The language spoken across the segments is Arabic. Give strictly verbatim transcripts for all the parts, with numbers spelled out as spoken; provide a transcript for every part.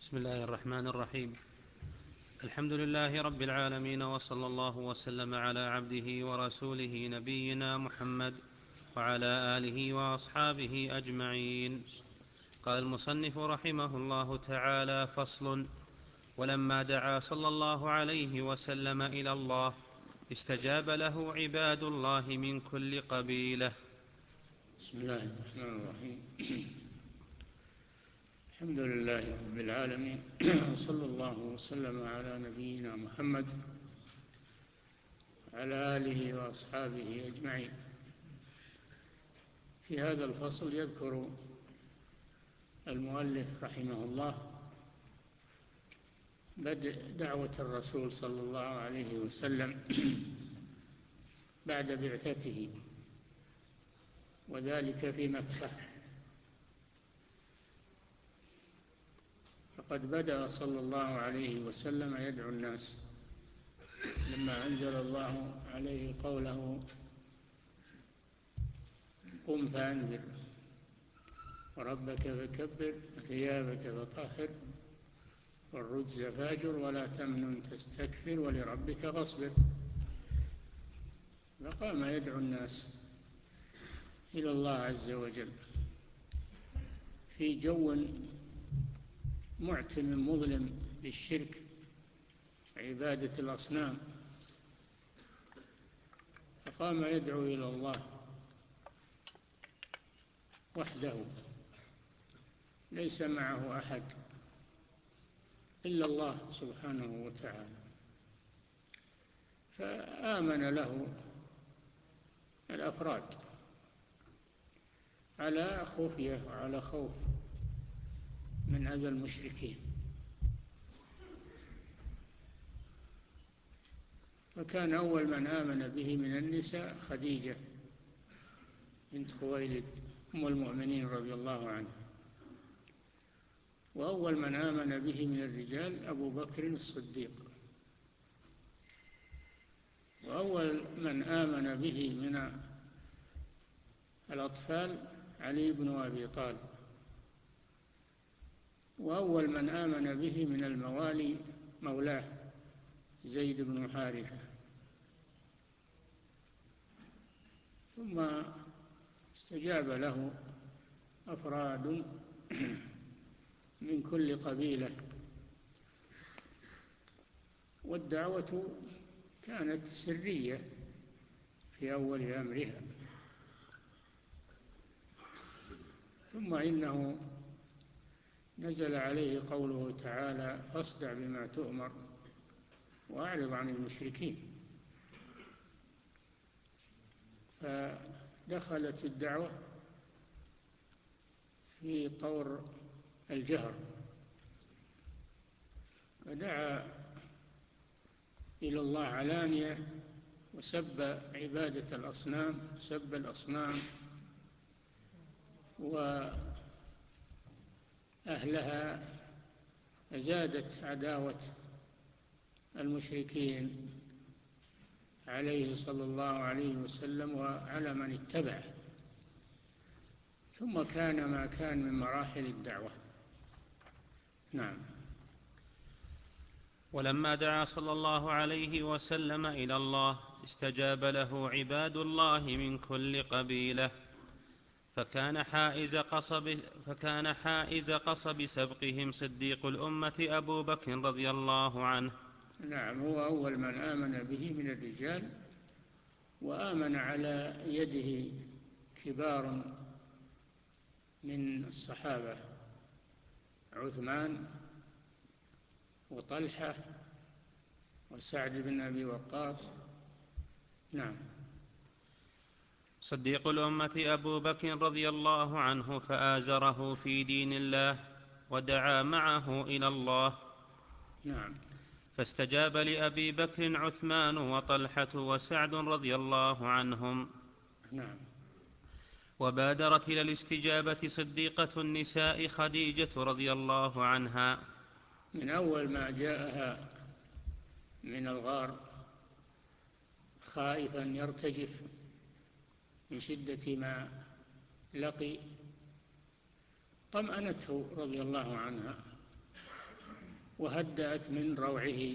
بسم الله الرحمن الرحيم. الحمد لله رب العالمين، وصلى الله وسلم على عبده ورسوله نبينا محمد وعلى آله وأصحابه أجمعين. قال المصنف رحمه الله تعالى: فصل. ولما دعا صلى الله عليه وسلم إلى الله استجاب له عباد الله من كل قبيلة. بسم الله الرحمن الرحيم. الحمد لله رب العالمين، صلى الله وسلم على نبينا محمد على آله وأصحابه أجمعين. في هذا الفصل يذكر المؤلف رحمه الله بدء دعوة الرسول صلى الله عليه وسلم بعد بعثته، وذلك في مكة. فقد بدأ صلى الله عليه وسلم يدعو الناس لما أنزل الله عليه قوله: قم فأنذر وربك فكبر وثيابك فطهر والرجز فاهجر ولا تمنن تستكثر ولربك فاصبر. فقام يدعو الناس إلى الله عز وجل في جو معتم مظلم بالشرك، عبادة الأصنام. فقام يدعو إلى الله وحده، ليس معه أحد إلا الله سبحانه وتعالى. فآمن له الأفراد على خفية وعلى خوف من أذى المشركين. فكان أول من آمن به من النساء خديجة بنت خويلد أم المؤمنين رضي الله عنها، وأول من آمن به من الرجال أبو بكر الصديق، وأول من آمن به من الأطفال علي بن أبي طالب، وأول من آمن به من الموالي مولاه زيد بن حارثة. ثم استجاب له أفراد من كل قبيلة، والدعوة كانت سرية في أول أمرها. ثم إنه نزل عليه قوله تعالى: فاصدع بما تؤمر وأعرض عن المشركين. فدخلت الدعوة في طور الجهر، فدعا إلى الله علانية وسب عبادة الأصنام، سب الأصنام وأهلها، زادت عداوة المشركين عليه صلى الله عليه وسلم وعلى من اتبعه. ثم كان ما كان من مراحل الدعوة. نعم. ولما دعا صلى الله عليه وسلم إلى الله استجاب له عباد الله من كل قبيلة، فكان حائز قصب, فكان حائز قصب سبقهم صديق الأمة أبو بكر رضي الله عنه. نعم، هو أول من آمن به من الرجال، وآمن على يده كبار من الصحابة: عثمان وطلحة وسعد بن أبي وقاص. نعم. صديق الأمة أبو بكر رضي الله عنه فآزره في دين الله ودعا معه إلى الله. نعم. فاستجاب لأبي بكر عثمان وطلحة وسعد رضي الله عنهم. نعم. وبادرت إلى الاستجابة صديقة النساء خديجة رضي الله عنها. من أول ما جاءها من الغار خائفا يرتجف من شدة ما لقي، طمأنته رضي الله عنها وهدأت من روعه.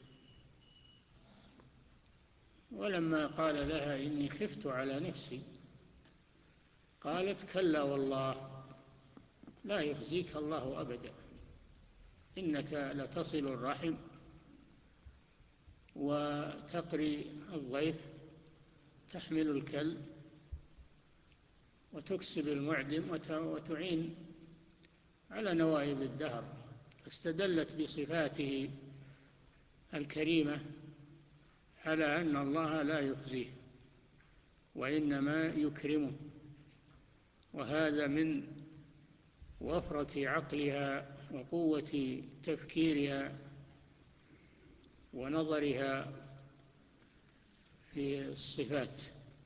ولما قال لها إني خفت على نفسي قالت كلا والله لا يخزيك الله أبدا، إنك لتصل الرحم وتقري الضيف، تحمل الكل وتكسب المعدم وتعين على نوائب الدهر. استدلت بصفاته الكريمة على أن الله لا يخزيه وإنما يكرمه، وهذا من وفرة عقلها وقوة تفكيرها ونظرها في الصفات.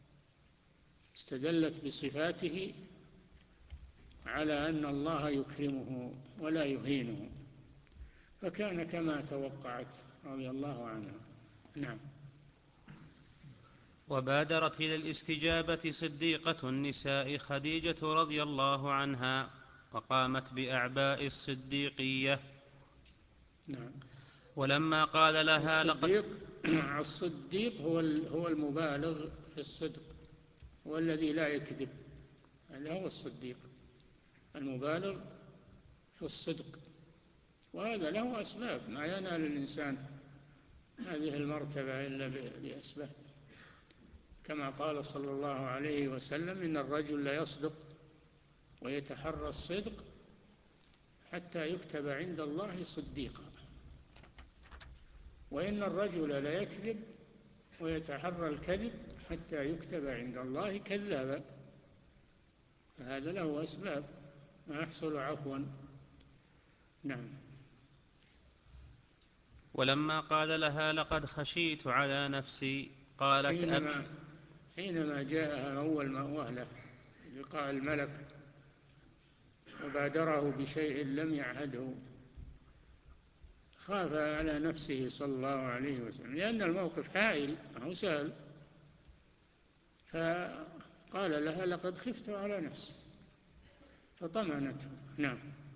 استدلت بصفاته على أن الله يكرمه ولا يهينه، فكان كما توقعت رضي الله عنها. نعم. وبادرت إلى الاستجابة صديقة النساء خديجة رضي الله عنها، وقامت بأعباء الصديقية. نعم. ولما قال لها الصديق الصديق هو هو المبالغ في الصدق، هو الذي لا يكذب، هذا هو الصديق، المبالغ في الصدق. وهذا له أسباب، ما ينال الإنسان هذه المرتبة إلا بأسباب، كما قال صلى الله عليه وسلم إن الرجل لا يصدق ويتحرى الصدق حتى يكتب عند الله صديقا، وإن الرجل لا يكذب ويتحرى الكذب حتى يكتب عند الله كذابا. فهذا له أسباب ما يحصل عفوا. نعم. ولما قال لها لقد خشيت على نفسي قالت حينما, حينما جاءها أول ما وهله لقاء الملك وبادره بشيء لم يعهده، خاف على نفسه صلى الله عليه وسلم لأن الموقف هائل أو سهل، فقال لها لقد خفت على نفسي فطمأنته. نعم.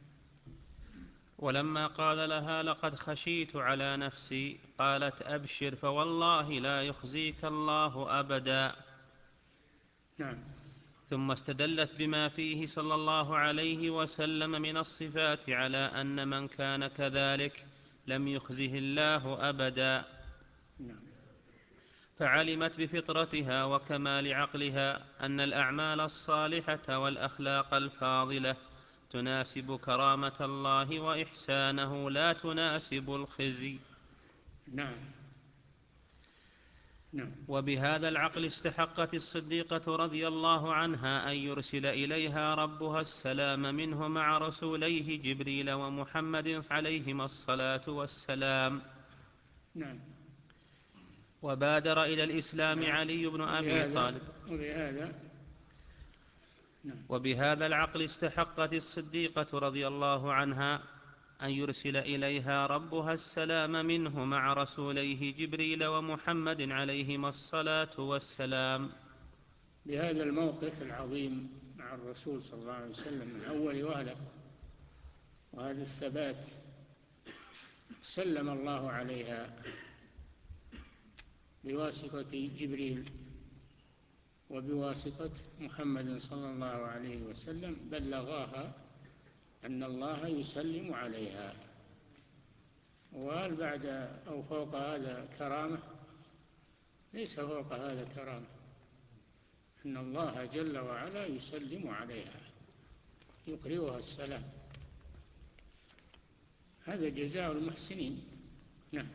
ولما قال لها لقد خشيت على نفسي قالت أبشر فوالله لا يخزيك الله أبدا. نعم. ثم استدلت بما فيه صلى الله عليه وسلم من الصفات على أن من كان كذلك لم يخزه الله أبدا. نعم. فعلمت بفطرتها وكمال عقلها أن الأعمال الصالحة والأخلاق الفاضلة تناسب كرامة الله وإحسانه لا تناسب الخزي. نعم. نعم. وبهذا العقل استحقت الصديقة رضي الله عنها أن يرسل إليها ربها السلام منه مع رسوليه جبريل ومحمد عليهما الصلاة والسلام. نعم. وبادر إلى الإسلام علي بن أبي طالب. وبهذا نعم. وبهذا العقل استحقت الصديقة رضي الله عنها أن يرسل إليها ربها السلام منه مع رسوليه جبريل ومحمد عليهما الصلاة والسلام. بهذا الموقف العظيم مع الرسول صلى الله عليه وسلم من أول وهلة، وهذا الثبات سلم الله عليها بواسطة جبريل وبواسطة محمد صلى الله عليه وسلم، بلغاها أن الله يسلم عليها. وهل بعد أو فوق هذا كرامة؟ ليس فوق هذا كرامة، أن الله جل وعلا يسلم عليها يقرئها السلام، هذا جزاء المحسنين. نعم.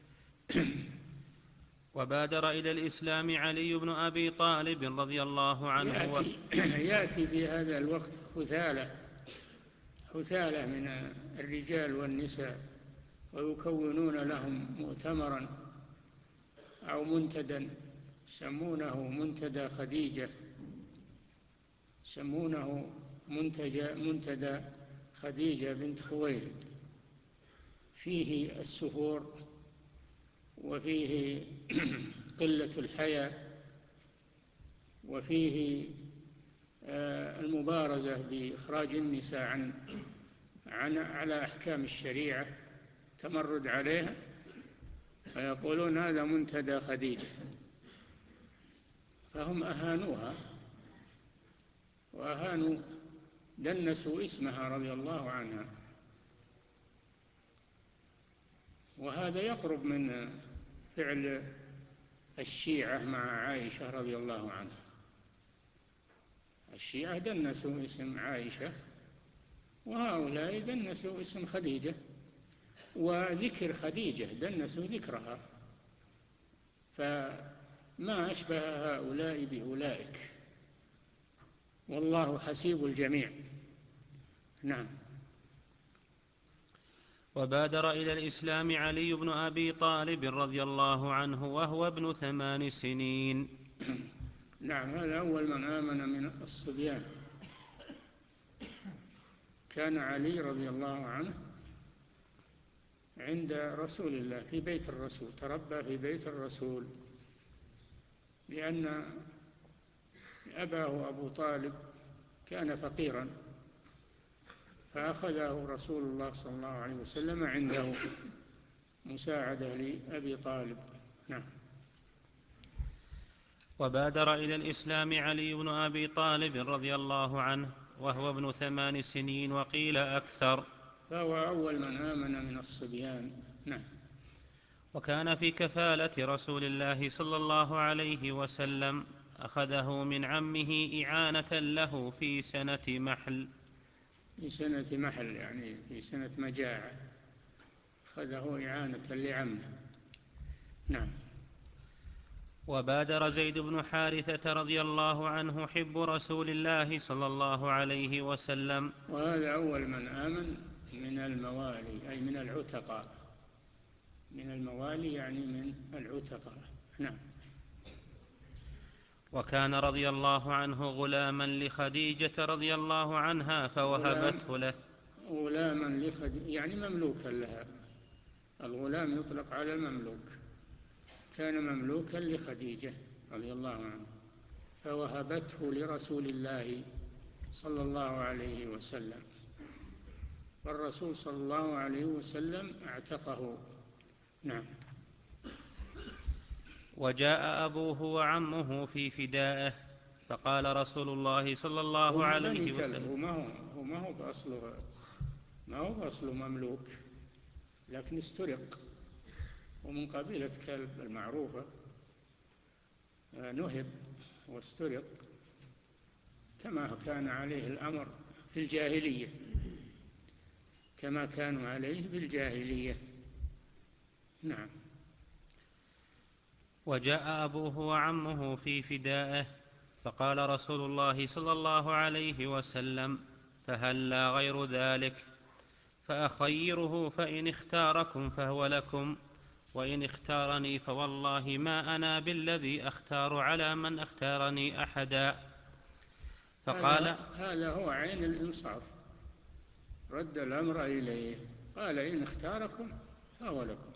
وبادر إلى الإسلام علي بن أبي طالب رضي الله عنه. يأتي, يأتي في هذا الوقت حثالة حثالة من الرجال والنساء، ويكونون لهم مؤتمرا أو منتدى يسمونه منتدى خديجة، يسمونه منتدى خديجة بنت خويلد، فيه السفور وفيه قلة الحياء وفيه المبارزة بإخراج النساء عن, عن على أحكام الشريعة، تمرد عليها فيقولون هذا منتدى خديجة، فهم أهانوها وأهانوا دنسوا اسمها رضي الله عنها. وهذا يقرب من فعل الشيعة مع عائشة رضي الله عنها. الشيعة دنسوا اسم عائشة، وهؤلاء دنسوا اسم خديجة، وذكر خديجة دنسوا ذكرها، فما أشبه هؤلاء بأولئك، والله حسيب الجميع. نعم. وبادر إلى الإسلام علي بن أبي طالب رضي الله عنه وهو ابن ثمان سنين. نعم، هذا أول من آمن من الصبيان. كان علي رضي الله عنه عند رسول الله في بيت الرسول، تربى في بيت الرسول، لأن أباه أبو طالب كان فقيرا، فأخذه رسول الله صلى الله عليه وسلم عنده مساعدة لأبي طالب. نعم. وبادر إلى الإسلام علي بن أبي طالب رضي الله عنه وهو ابن ثمان سنين وقيل أكثر، فهو أول من آمن من الصبيان. نعم. وكان في كفالة رسول الله صلى الله عليه وسلم، أخذه من عمه إعانة له في سنة محل. في سنة محل يعني في سنة مجاعة، أخذه إعانة لعمه. نعم. وبادر زيد بن حارثة رضي الله عنه حب رسول الله صلى الله عليه وسلم، وهذا أول من آمن من الموالي، أي من العتقاء، من الموالي يعني من العتقاء. نعم. وكان رضي الله عنه غلاما لخديجة رضي الله عنها فوهبته له. غلاما لخديجة يعني مملوكا لها، الغلام يطلق على المملوك، كان مملوكا لخديجة رضي الله عنها فوهبته لرسول الله صلى الله عليه وسلم، والرسول صلى الله عليه وسلم اعتقه. نعم. وجاء أبوه وعمه في فدائه، فقال رسول الله صلى الله عليه وسلم، ما هو هو ما هو بأصله ما هو بأصله مملوك، لكن استرق، ومن قبيلة كلب المعروفة، نهب واسترق كما كان عليه الأمر في الجاهلية، كما كانوا عليه في الجاهلية. نعم. وجاء أبوه وعمه في فدائه، فقال رسول الله صلى الله عليه وسلم، فهلا غير ذلك، فأخيره فإن اختاركم فهو لكم، وإن اختارني فوالله ما أنا بالذي أختار على من اختارني أحدا. فقال هذا, هذا هو عين الإنصاف، رد الأمر إليه، قال إن اختاركم فهو لكم،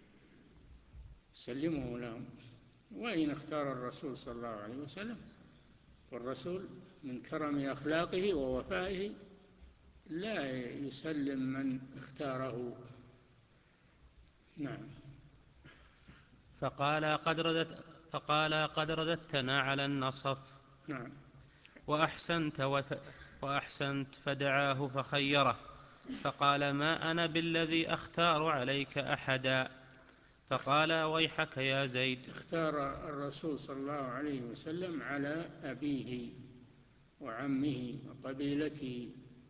سلموا لهم. وإن اختار الرسول صلى الله عليه وسلم، والرسول من كرم أخلاقه ووفائه لا يسلم من اختاره. نعم. فقال قد رددت, فقال قد رددتنا على النصف. نعم. وأحسنت, وف وأحسنت فدعاه فخيره، فقال ما أنا بالذي أختار عليك أحدا. فقال ويحك يا زيد. اختار الرسول صلى الله عليه وسلم على أبيه وعمه وقبيلته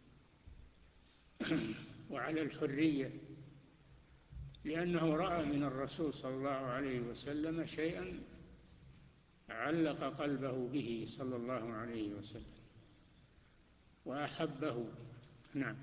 وعلى الحرية، لأنه رأى من الرسول صلى الله عليه وسلم شيئا علق قلبه به صلى الله عليه وسلم وأحبه. نعم.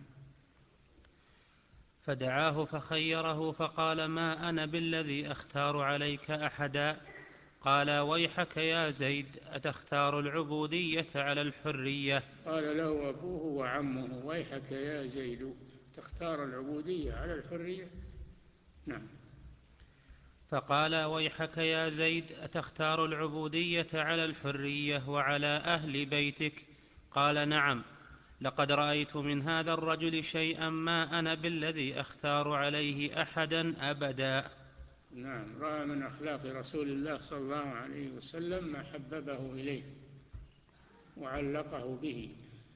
فدعاه فخيره، فقال ما أنا بالذي أختار عليك أحدا. قال ويحك يا زيد أتختار العبودية على الحرية؟ قال له أبوه وعمه ويحك يا زيد تختار العبودية على الحرية. نعم. فقال ويحك يا زيد أتختار العبودية على الحرية وعلى أهل بيتك؟ قال نعم. لقد رأيت من هذا الرجل شيئا ما أنا بالذي أختار عليه أحدا أبدا. نعم، رأى من أخلاق رسول الله صلى الله عليه وسلم ما حببه إليه وعلقه به،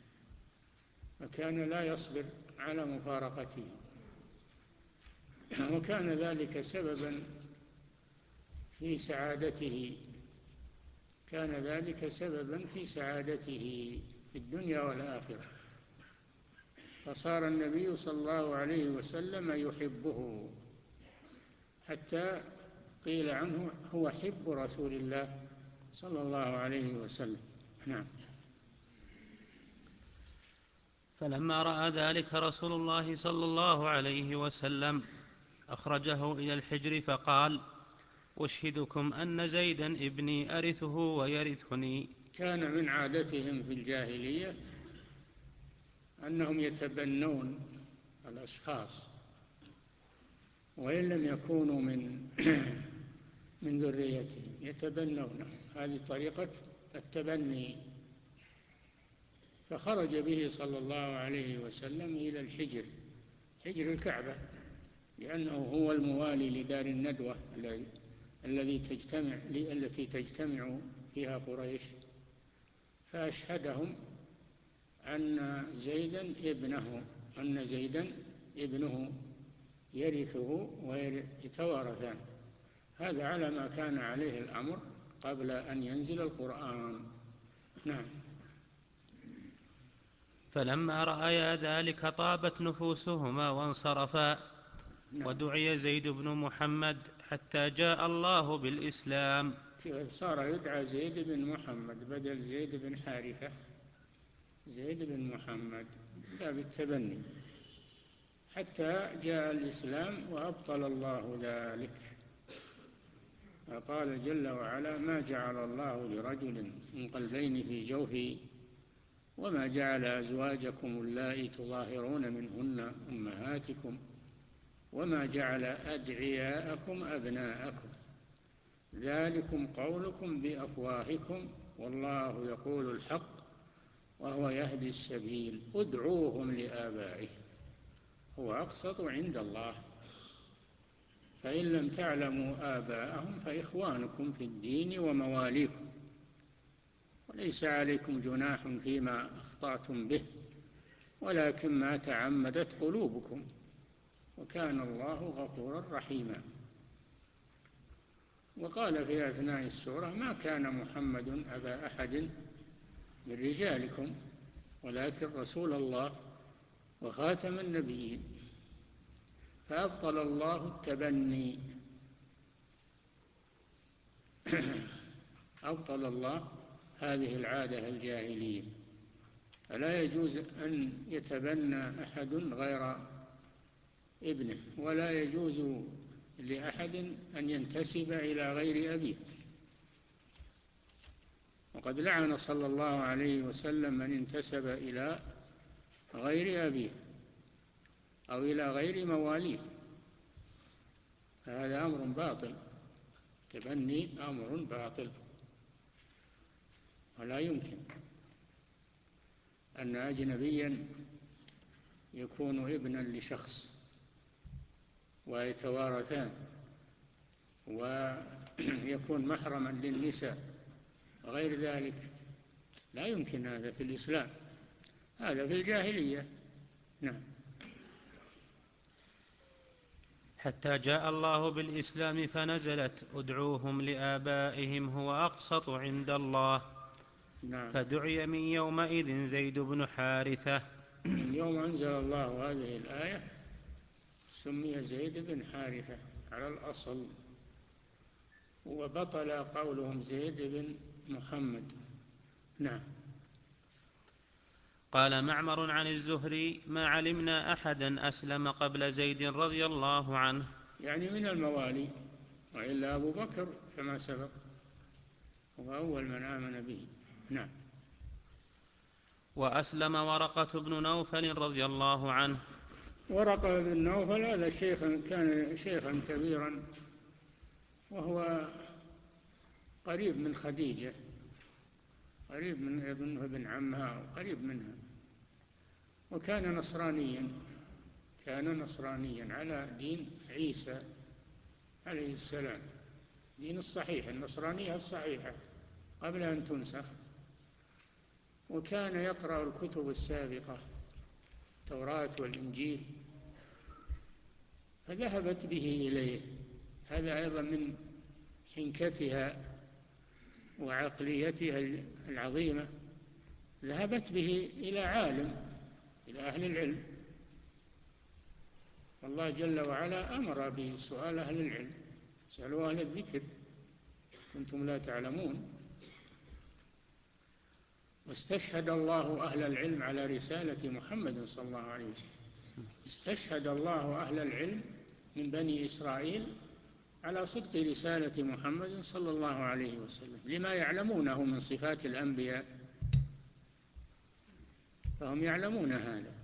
فكان لا يصبر على مفارقته، وكان ذلك سببا في سعادته كان ذلك سببا في سعادته في الدنيا والآخرة، فصار النبي صلى الله عليه وسلم يحبه، حتى قيل عنه هو حب رسول الله صلى الله عليه وسلم. نعم. فلما رأى ذلك رسول الله صلى الله عليه وسلم أخرجه إلى الحجر فقال: أشهدكم أن زيدا ابني أرثه ويرثني. كان من عادتهم في الجاهلية أنهم يتبنون الأشخاص وإن لم يكونوا من من ذريتهم، يتبنونه، هذه طريقة التبني. فخرج به صلى الله عليه وسلم إلى الحجر، حجر الكعبة، لأنه هو الموالي لدار الندوة الذي تجتمع التي تجتمع فيها قريش، فأشهدهم أن زيدا ابنه أن زيدا ابنه يرثه ويتوارثان. هذا على ما كان عليه الأمر قبل أن ينزل القرآن. نعم. فلما رأيا ذلك طابت نفوسهما وانصرفا. نعم. ودعي زيد بن محمد حتى جاء الله بالإسلام. صار يدعى زيد بن محمد بدل زيد بن حارثة، زيد بن محمد، لا بالتبني، حتى جاء الإسلام وأبطل الله ذلك. قال جل وعلا: ما جعل الله لرجل من قلبين في جوفه وما جعل أزواجكم اللائي تظاهرون منهن أمهاتكم وما جعل أدعياءكم أبناءكم ذلكم قولكم بأفواهكم والله يقول الحق وهو يهدي السبيل ادعوهم لآبائهم هو أقسط عند الله فإن لم تعلموا آباءهم فإخوانكم في الدين ومواليكم وليس عليكم جناح فيما أخطأتم به ولكن ما تعمدت قلوبكم وكان الله غفورا رحيما. وقال في أثناء السورة: ما كان محمد أبا أحد من رجالكم ولكن رسول الله وخاتم النبيين. فأبطل الله التبني أبطل الله هذه العادة الجاهلية، فلا يجوز أن يتبنى أحد غير ابنه ولا يجوز لأحد أن ينتسب إلى غير أبيه. وقد لعن صلى الله عليه وسلم من انتسب إلى غير أبيه أو إلى غير مواليه، هذا أمر باطل، تبني أمر باطل، ولا يمكن أن أجنبيا يكون ابنا لشخص ويتوارثان ويكون محرما للنساء غير ذلك، لا يمكن هذا في الإسلام، هذا في الجاهلية. نعم. حتى جاء الله بالإسلام فنزلت ادعوهم لآبائهم هو أقسط عند الله. نعم. فدعي من يومئذ زيد بن حارثة. من يوم أنزل الله هذه الآية سمي زيد بن حارثة على الأصل، وبطل قولهم زيد بن محمد. نعم. قال معمر عن الزهري: ما علمنا أحدا أسلم قبل زيد رضي الله عنه، يعني من الموالي، وإلا أبو بكر كما سبق هو أول من آمن به. نعم. وأسلم ورقة بن نوفل رضي الله عنه. ورقة بن نوفل هذا شيخا كان شيخا كبيرا، وهو قريب من خديجة، قريب من ابن ابن عمها وقريب منها، وكان نصرانيا كان نصرانيا على دين عيسى عليه السلام، دين الصحيح، النصرانية الصحيحة قبل أن تنسخ. وكان يقرأ الكتب السابقة، التوراة والإنجيل، فذهبت به إليه. هذا أيضا من حنكتها وعقليتها العظيمة، ذهبت به إلى عالم، إلى أهل العلم. والله جل وعلا أمر بسؤال أهل العلم، اسألوا أهل الذكر كنتم لا تعلمون. واستشهد الله أهل العلم على رسالة محمد صلى الله عليه وسلم. استشهد الله أهل العلم من بني إسرائيل على صدق رسالة محمد صلى الله عليه وسلم لما يعلمونه من صفات الأنبياء، فهم يعلمون هذا،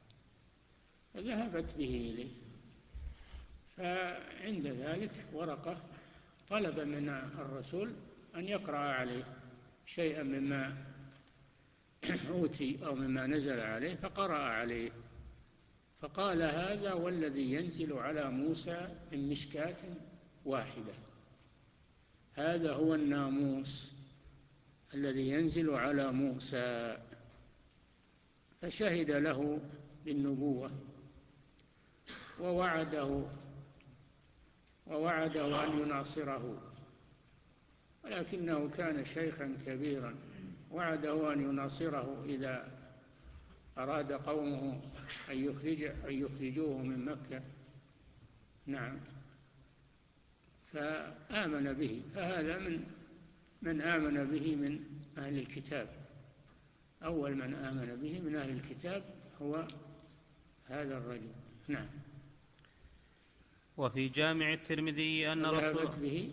فذهبت به إليه. فعند ذلك ورقة طلب من الرسول أن يقرأ عليه شيئا مما أوتي أو مما نزل عليه، فقرأ عليه، فقال: هذا والذي ينزل على موسى من مشكاة واحدة، هذا هو الناموس الذي ينزل على موسى. فشهد له بالنبوة ووعده ووعده أن يناصره، ولكنه كان شيخا كبيرا، وعده أن يناصره إذا أراد قومه أن يخرج أن يخرجوه من مكة. نعم، فآمن به. فهذا من من آمن به من أهل الكتاب، أول من آمن به من أهل الكتاب هو هذا الرجل. نعم. وفي جامع الترمذي أن رسول به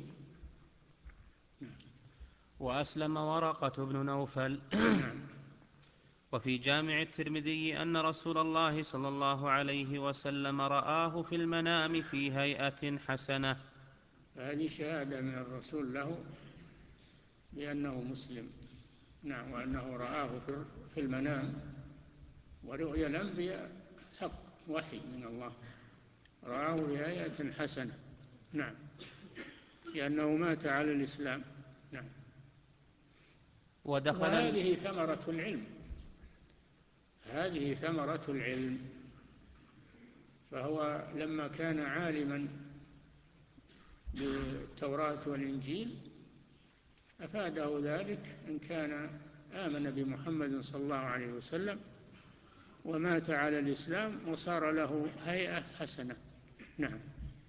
وأسلم ورقة بن نوفل. وفي جامع الترمذي أن رسول الله صلى الله عليه وسلم رآه في المنام في هيئة حسنة. هذه شهادة من الرسول له بأنه مسلم. نعم، وأنه رآه في المنام، ورؤيا الأنبياء حق، وحي من الله. رآه في هيئة حسنة. نعم، لأنه مات على الإسلام. نعم. ودخل وهذه ثمرة العلم، هذه ثمرة العلم. فهو لما كان عالما بالتوراة والإنجيل أفاده ذلك إن كان آمن بمحمد صلى الله عليه وسلم ومات على الإسلام وصار له هيئة حسنة. نعم.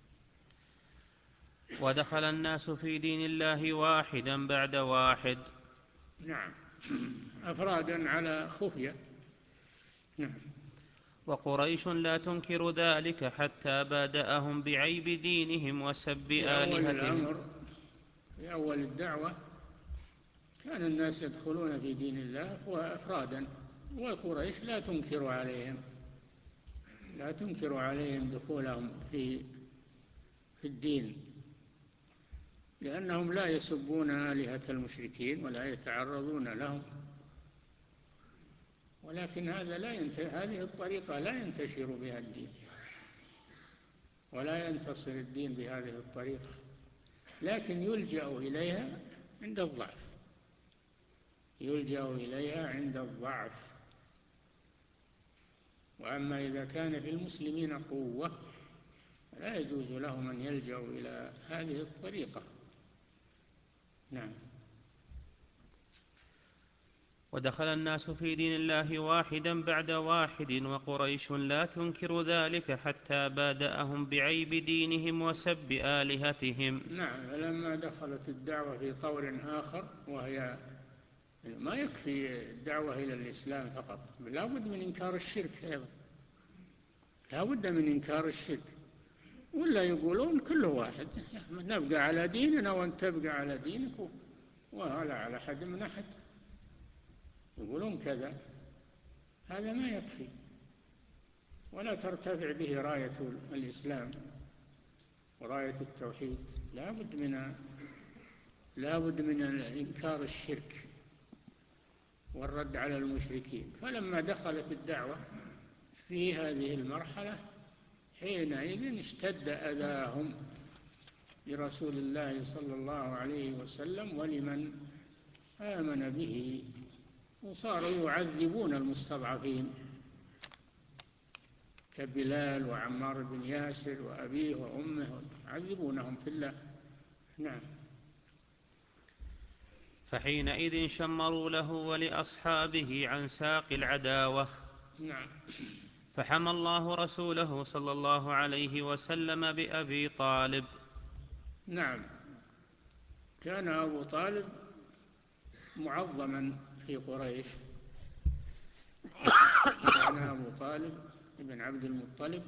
ودخل الناس في دين الله واحدا بعد واحد. نعم، أفرادا على خفية. نعم. وقريش لا تنكر ذلك حتى بادأهم بعيب دينهم وسب آلهتهم. في أول الدعوة كان الناس يدخلون في دين الله وأفرادا، وقريش لا تنكر عليهم لا تنكر عليهم دخولهم في في الدين، لأنهم لا يسبون آلهة المشركين ولا يتعرضون لهم. ولكن هذا لا ينت... هذه الطريقة لا ينتشر بها الدين، ولا ينتصر الدين بهذه الطريقة، لكن يلجأ إليها عند الضعف يلجأ إليها عند الضعف. وأما إذا كان في المسلمين قوة لا يجوز لهم أن يلجأوا إلى هذه الطريقة. نعم. ودخل الناس في دين الله واحدا بعد واحد، وقريش لا تنكر ذلك حتى بادأهم بعيب دينهم وسب آلهتهم. نعم. فلما دخلت الدعوة في طور آخر، وهي ما يكفي الدعوة إلى الإسلام فقط، لا بد من إنكار الشرك أيضا، لا بد من إنكار الشرك، ولا يقولون كل واحد نبقى على ديننا وأنت تبقى على دينك، وهذا على حد من أحد، يقولون كذا. هذا ما يكفي، ولا ترتفع به راية الإسلام وراية التوحيد. لا بد من لا بد من إنكار الشرك والرد على المشركين. فلما دخلت الدعوة في هذه المرحلة حينئذ اشتد أذاهم لرسول الله صلى الله عليه وسلم ولمن آمن به، وصاروا يعذبون المستضعفين كبلال وعمار بن ياسر وأبيه وأمه، يعذبونهم في الله. نعم. فحينئذ شمروا له ولأصحابه عن ساق العداوة. نعم. فحمى الله رسوله صلى الله عليه وسلم بأبي طالب. نعم. كان أبو طالب معظما في قريش، كان أبو طالب ابن عبد المطلب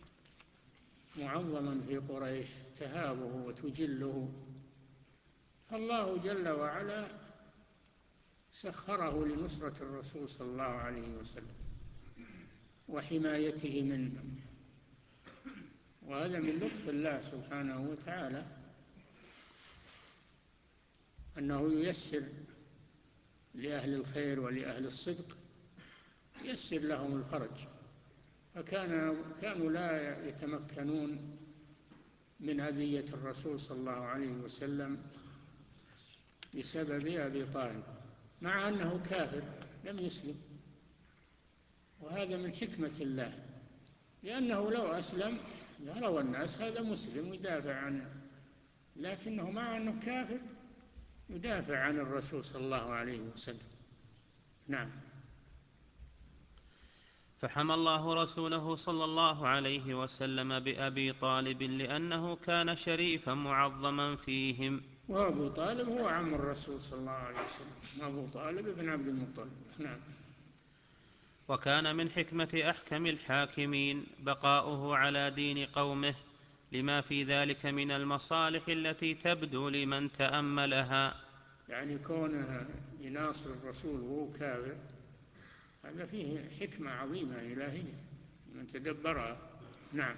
معظما في قريش، تهابه وتجله، فالله جل وعلا سخره لنصرة الرسول صلى الله عليه وسلم وحمايته منه، وهذا من لطف الله سبحانه وتعالى أنه ييسر لأهل الخير ولأهل الصدق، ييسر لهم الفرج، فكان كانوا لا يتمكنون من أذية الرسول صلى الله عليه وسلم بسبب أبي طالب، مع أنه كافر لم يسلم، وهذا من حكمة الله، لأنه لو أسلم يرى الناس هذا مسلم ويدافع عنه، لكنه مع أنه كافر يدافع عن الرسول صلى الله عليه وسلم. نعم. فحمى الله رسوله صلى الله عليه وسلم بأبي طالب لأنه كان شريفا معظما فيهم. وأبو طالب هو عم الرسول صلى الله عليه وسلم، أبو طالب بن عبد المطلب. نعم. وكان من حكمة أحكم الحاكمين بقاؤه على دين قومه لما في ذلك من المصالح التي تبدو لمن تأملها. يعني كونه يناصر الرسول وهو كافر هذا فيه حكمة عظيمة إلهية من تدبرها. نعم.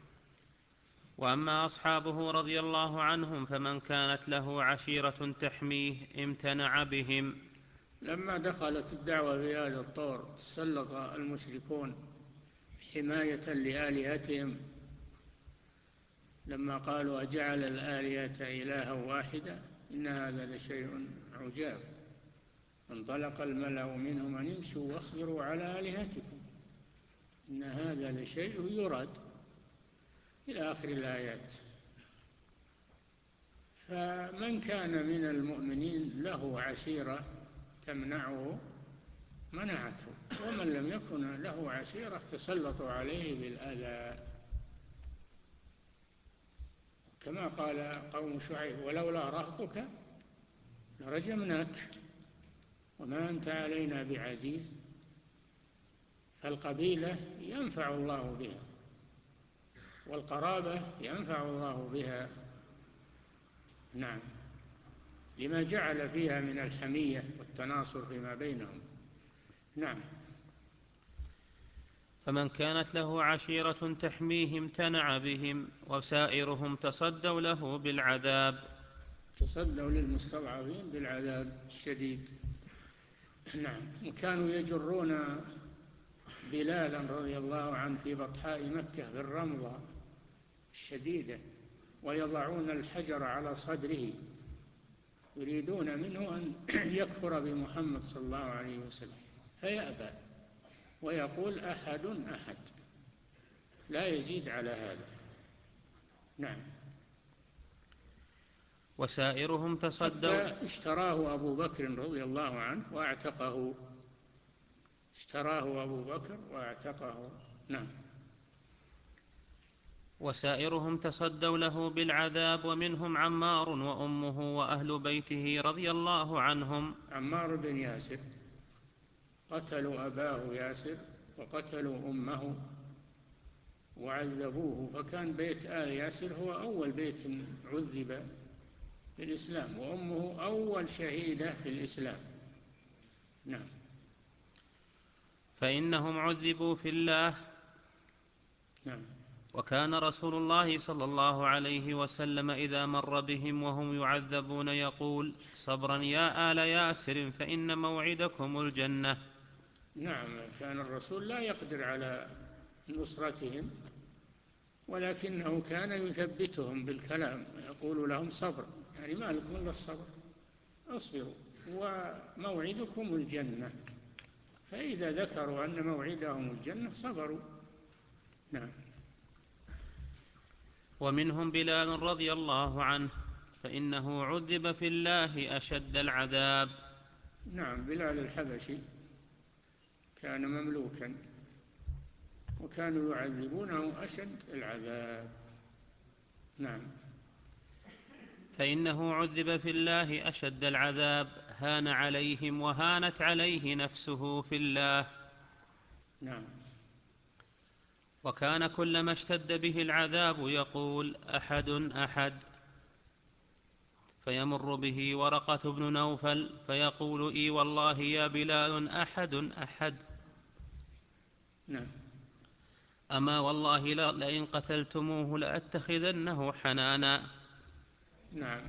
وأما أصحابه رضي الله عنهم فمن كانت له عشيرة تحميه امتنع بهم. لما دخلت الدعوة في هذا الطور تسلط المشركون حماية لآلهتهم، لما قالوا أجعل الآلهة إلها واحدا إن هذا لشيء عجاب، انطلق الملأ منهم أن امشوا واصبروا على آلهتكم إن هذا لشيء يراد إلى آخر الآيات. فمن كان من المؤمنين له عشيرة تمنعه منعته، ومن لم يكن له عشيرة تسلطوا عليه بالأذى، كما قال قوم شعيب ولولا رهطك لرجمناك وما أنت علينا بعزيز. فالقبيلة ينفع الله بها، والقرابة ينفع الله بها. نعم. لما جعل فيها من الحمية والتناصر فيما بينهم. نعم. فمن كانت له عشيرة تحميه امتنع بهم وسائرهم تصدوا له بالعذاب. تصدوا للمستضعفين بالعذاب الشديد. نعم. وكانوا يجرون بلالا رضي الله عنه في بطحاء مكة بالرمضة الشديدة ويضعون الحجر على صدره يريدون منه أن يكفر بمحمد صلى الله عليه وسلم، فيأبى ويقول أحد أحد لا يزيد على هذا. نعم. وسائرهم تصدوا. حتى اشتراه أبو بكر رضي الله عنه واعتقه، اشتراه أبو بكر واعتقه. نعم. وسائرهم تصدوا له بالعذاب ومنهم عمار وأمه وأهل بيته رضي الله عنهم. عمار بن ياسر قتلوا أباه ياسر وقتلوا أمه وعذبوه، فكان بيت آل ياسر هو أول بيت عذب في الإسلام، وأمه أول شهيدة في الإسلام. نعم. فإنهم عذبوا في الله. نعم. وكان رسول الله صلى الله عليه وسلم إذا مر بهم وهم يعذبون يقول صبرا يا آل ياسر فإن موعدكم الجنة. نعم. كان الرسول لا يقدر على نصرتهم، ولكنه كان يثبتهم بالكلام، يقول لهم صبر، يعني ما لكم إلا الصبر، اصبروا وموعدكم الجنة. فإذا ذكروا أن موعدهم الجنة صبروا. نعم. ومنهم بلال رضي الله عنه، فإنه عذب في الله أشد العذاب. نعم، بلال الحبشي كان مملوكا، وكانوا يعذبونه أشد العذاب. نعم. فإنه عذب في الله أشد العذاب، هان عليهم وهانت عليه نفسه في الله. نعم. وكان كلما اشتد به العذاب يقول أحد أحد، فيمر به ورقة بن نوفل فيقول إي والله يا بلال أحد أحد. نعم. أما والله لئن قتلتموه لأتخذنه حنانا. نعم.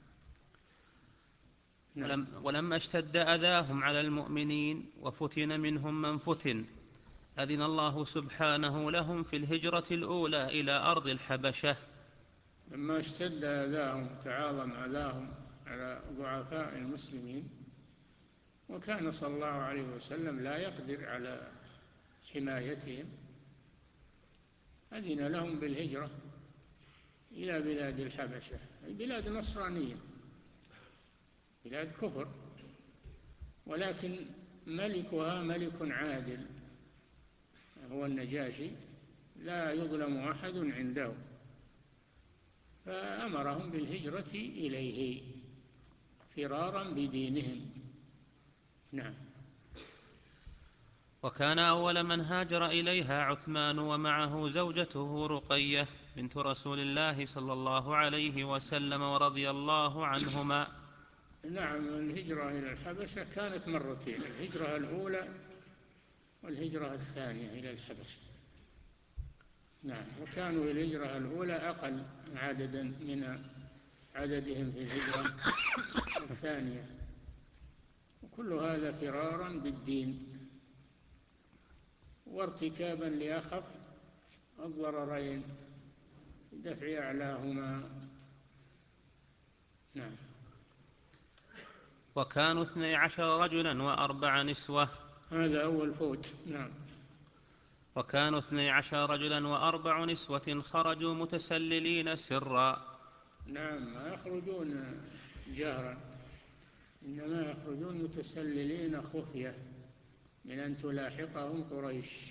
نعم. ولم ولما اشتد أذاهم على المؤمنين وفتن منهم من فتن، أذن الله سبحانه لهم في الهجرة الأولى إلى أرض الحبشة. لما اشتد أذاهم تعاظم أذاهم على ضعفاء المسلمين، وكان صلى الله عليه وسلم لا يقدر على حمايتهم، أذن لهم بالهجرة إلى بلاد الحبشة، بلاد نصرانية، بلاد كفر، ولكن ملكها ملك عادل هو النجاشي، لا يظلم أحد عنده، فأمرهم بالهجرة إليه فرارا بدينهم. نعم. وكان أول من هاجر إليها عثمان ومعه زوجته رقية بنت رسول الله صلى الله عليه وسلم ورضي الله عنهما. نعم، الهجرة إلى الحبشة كانت مرتين، الهجرة الأولى والهجرة الثانية إلى الحبشة. نعم. وكانوا الهجرة الأولى أقل عددا من عددهم في الهجرة الثانية، وكل هذا فرارا بالدين وارتكابا لأخف الضررين، دفع أعلاهما. نعم. وكانوا اثني عشر رجلا وأربع نسوة. هذا أول فوت. نعم. وكانوا اثني عشر رجلا وأربع نسوة خرجوا متسللين سرا. نعم، ما يخرجون جهرا، إنما يخرجون متسللين خفية من أن تلاحقهم قريش.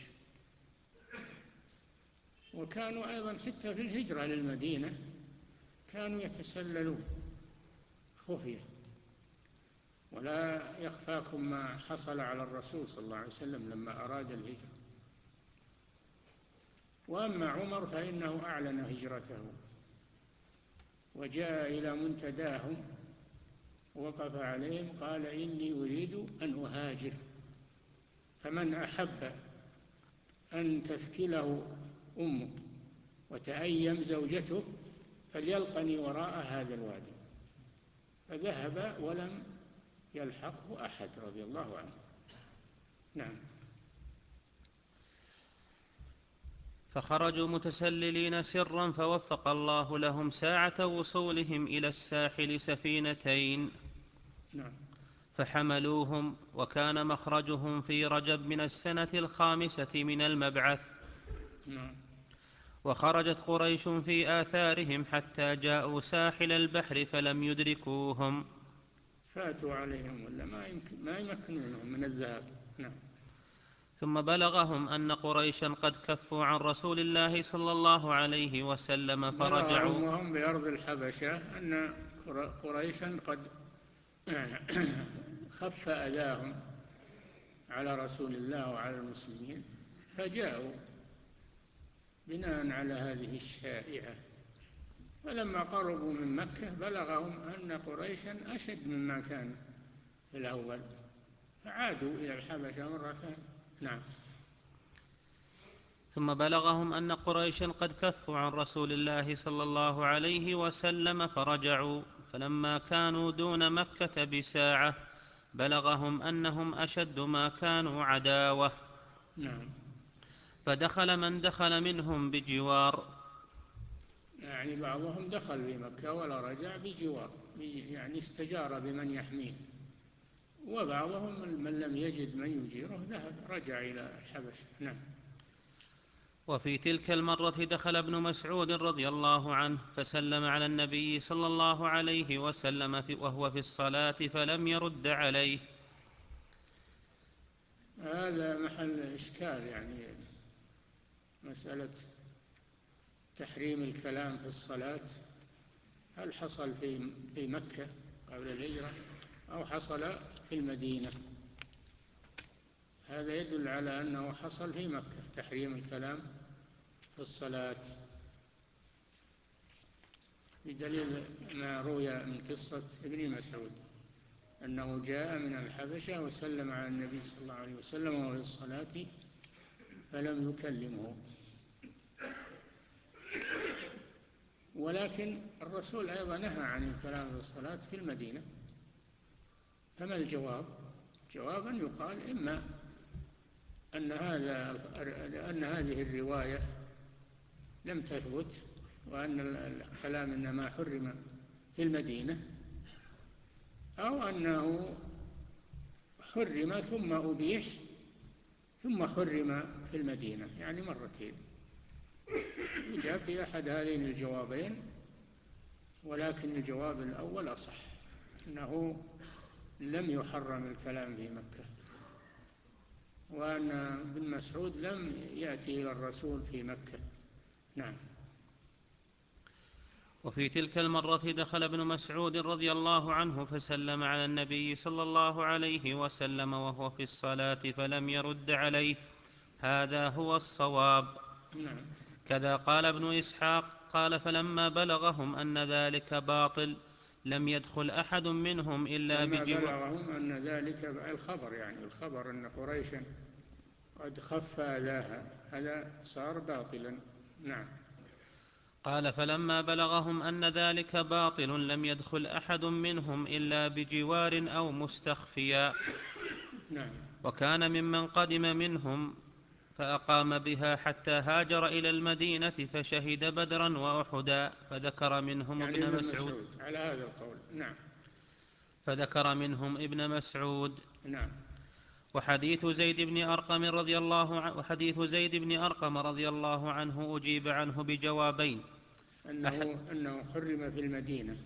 وكانوا أيضا حتى في الهجرة للمدينة كانوا يتسللون خفية، ولا يخفاكم ما حصل على الرسول صلى الله عليه وسلم لما أراد الهجرة. وأما عمر فإنه أعلن هجرته وجاء إلى منتداهم، وقف عليهم قال إني أريد أن أهاجر، فمن أحب أن تثكله أمه وتأيم زوجته فليلقني وراء هذا الوادي. فذهب ولم يلحقه أحد رضي الله عنه. نعم. فخرجوا متسللين سرا، فوفق الله لهم ساعة وصولهم إلى الساحل سفينتين. نعم. فحملوهم، وكان مخرجهم في رجب من السنة الخامسة من المبعث. نعم. وخرجت قريش في آثارهم حتى جاءوا ساحل البحر فلم يدركوهم. فاتوا عليهم ولا ما يمكن ما يمكنونهم من الذهاب. نعم. ثم بلغهم أن قريشا قد كفوا عن رسول الله صلى الله عليه وسلم فرجعوا. بلغهم وهم بأرض الحبشة أن قريشا قد خف أذاهم على رسول الله وعلى المسلمين، فجاءوا بناء على هذه الشائعة. فلما قربوا من مكة بلغهم أن قريشا أشد مما كان في الأول، فعادوا إلى الحبشة مرة ثانية. نعم. ثم بلغهم أن قريشا قد كفوا عن رسول الله صلى الله عليه وسلم فرجعوا، فلما كانوا دون مكة بساعة بلغهم أنهم أشد ما كانوا عداوة. نعم. فدخل من دخل منهم بجوار. يعني بعضهم دخل في مكة ولا رجع بجوار، يعني استجار بمن يحميه، وبعضهم من لم يجد من يجيره ذهب رجع إلى الحبشة. نعم. وفي تلك المرة دخل ابن مسعود رضي الله عنه فسلم على النبي صلى الله عليه وسلم وهو في الصلاة فلم يرد عليه. هذا محل إشكال، يعني مسألة تحريم الكلام في الصلاة، هل حصل في مكة قبل الهجرة أو حصل في المدينة؟ هذا يدل على أنه حصل في مكة تحريم الكلام في الصلاة، بدليل ما روي من قصة ابن مسعود أنه جاء من الحبشة وسلم على النبي صلى الله عليه وسلم وهو في الصلاة فلم يكلمه. ولكن الرسول أيضا نهى عن الكلام في الصلاة في المدينة، فما الجواب؟ جوابا يقال إما أن هذا أن هذه الرواية لم تثبت وأن الكلام إنما حرم في المدينة، أو أنه حرم ثم أبيح ثم حرم في المدينة، يعني مرتين. يجاب بأحد هذين الجوابين، ولكن الجواب الأول أصح، أنه لم يحرم الكلام في مكة، وأن ابن مسعود لم يأتي إلى الرسول في مكة. نعم. وفي تلك المرة دخل ابن مسعود رضي الله عنه فسلم على النبي صلى الله عليه وسلم وهو في الصلاة فلم يرد عليه. هذا هو الصواب. نعم. كذا قال ابن إسحاق قال فلما بلغهم أن ذلك باطل لم يدخل أحد منهم إلا لما بجوار. بلغهم أن ذلك الخبر، يعني الخبر أن قريشا قد خف أذاها، هذا صار باطلا. نعم. قال فلما بلغهم أن ذلك باطل لم يدخل أحد منهم إلا بجوار أو مستخفيا. نعم. وكان ممن قدم منهم فأقام بها حتى هاجر إلى المدينة فشهد بدرا وأحدا فذكر منهم يعني ابن ابن مسعود مسعود على هذا القول. نعم. فذكر منهم ابن مسعود. نعم. وحديث زيد بن أرقم رضي الله عنه وحديث زيد بن أرقم رضي الله عنه أجيب عنه بجوابين. أنه, أنه حرم في المدينة،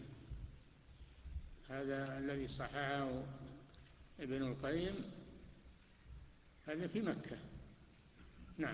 هذا الذي صححه ابن القيم، هذا في مكة. نعم.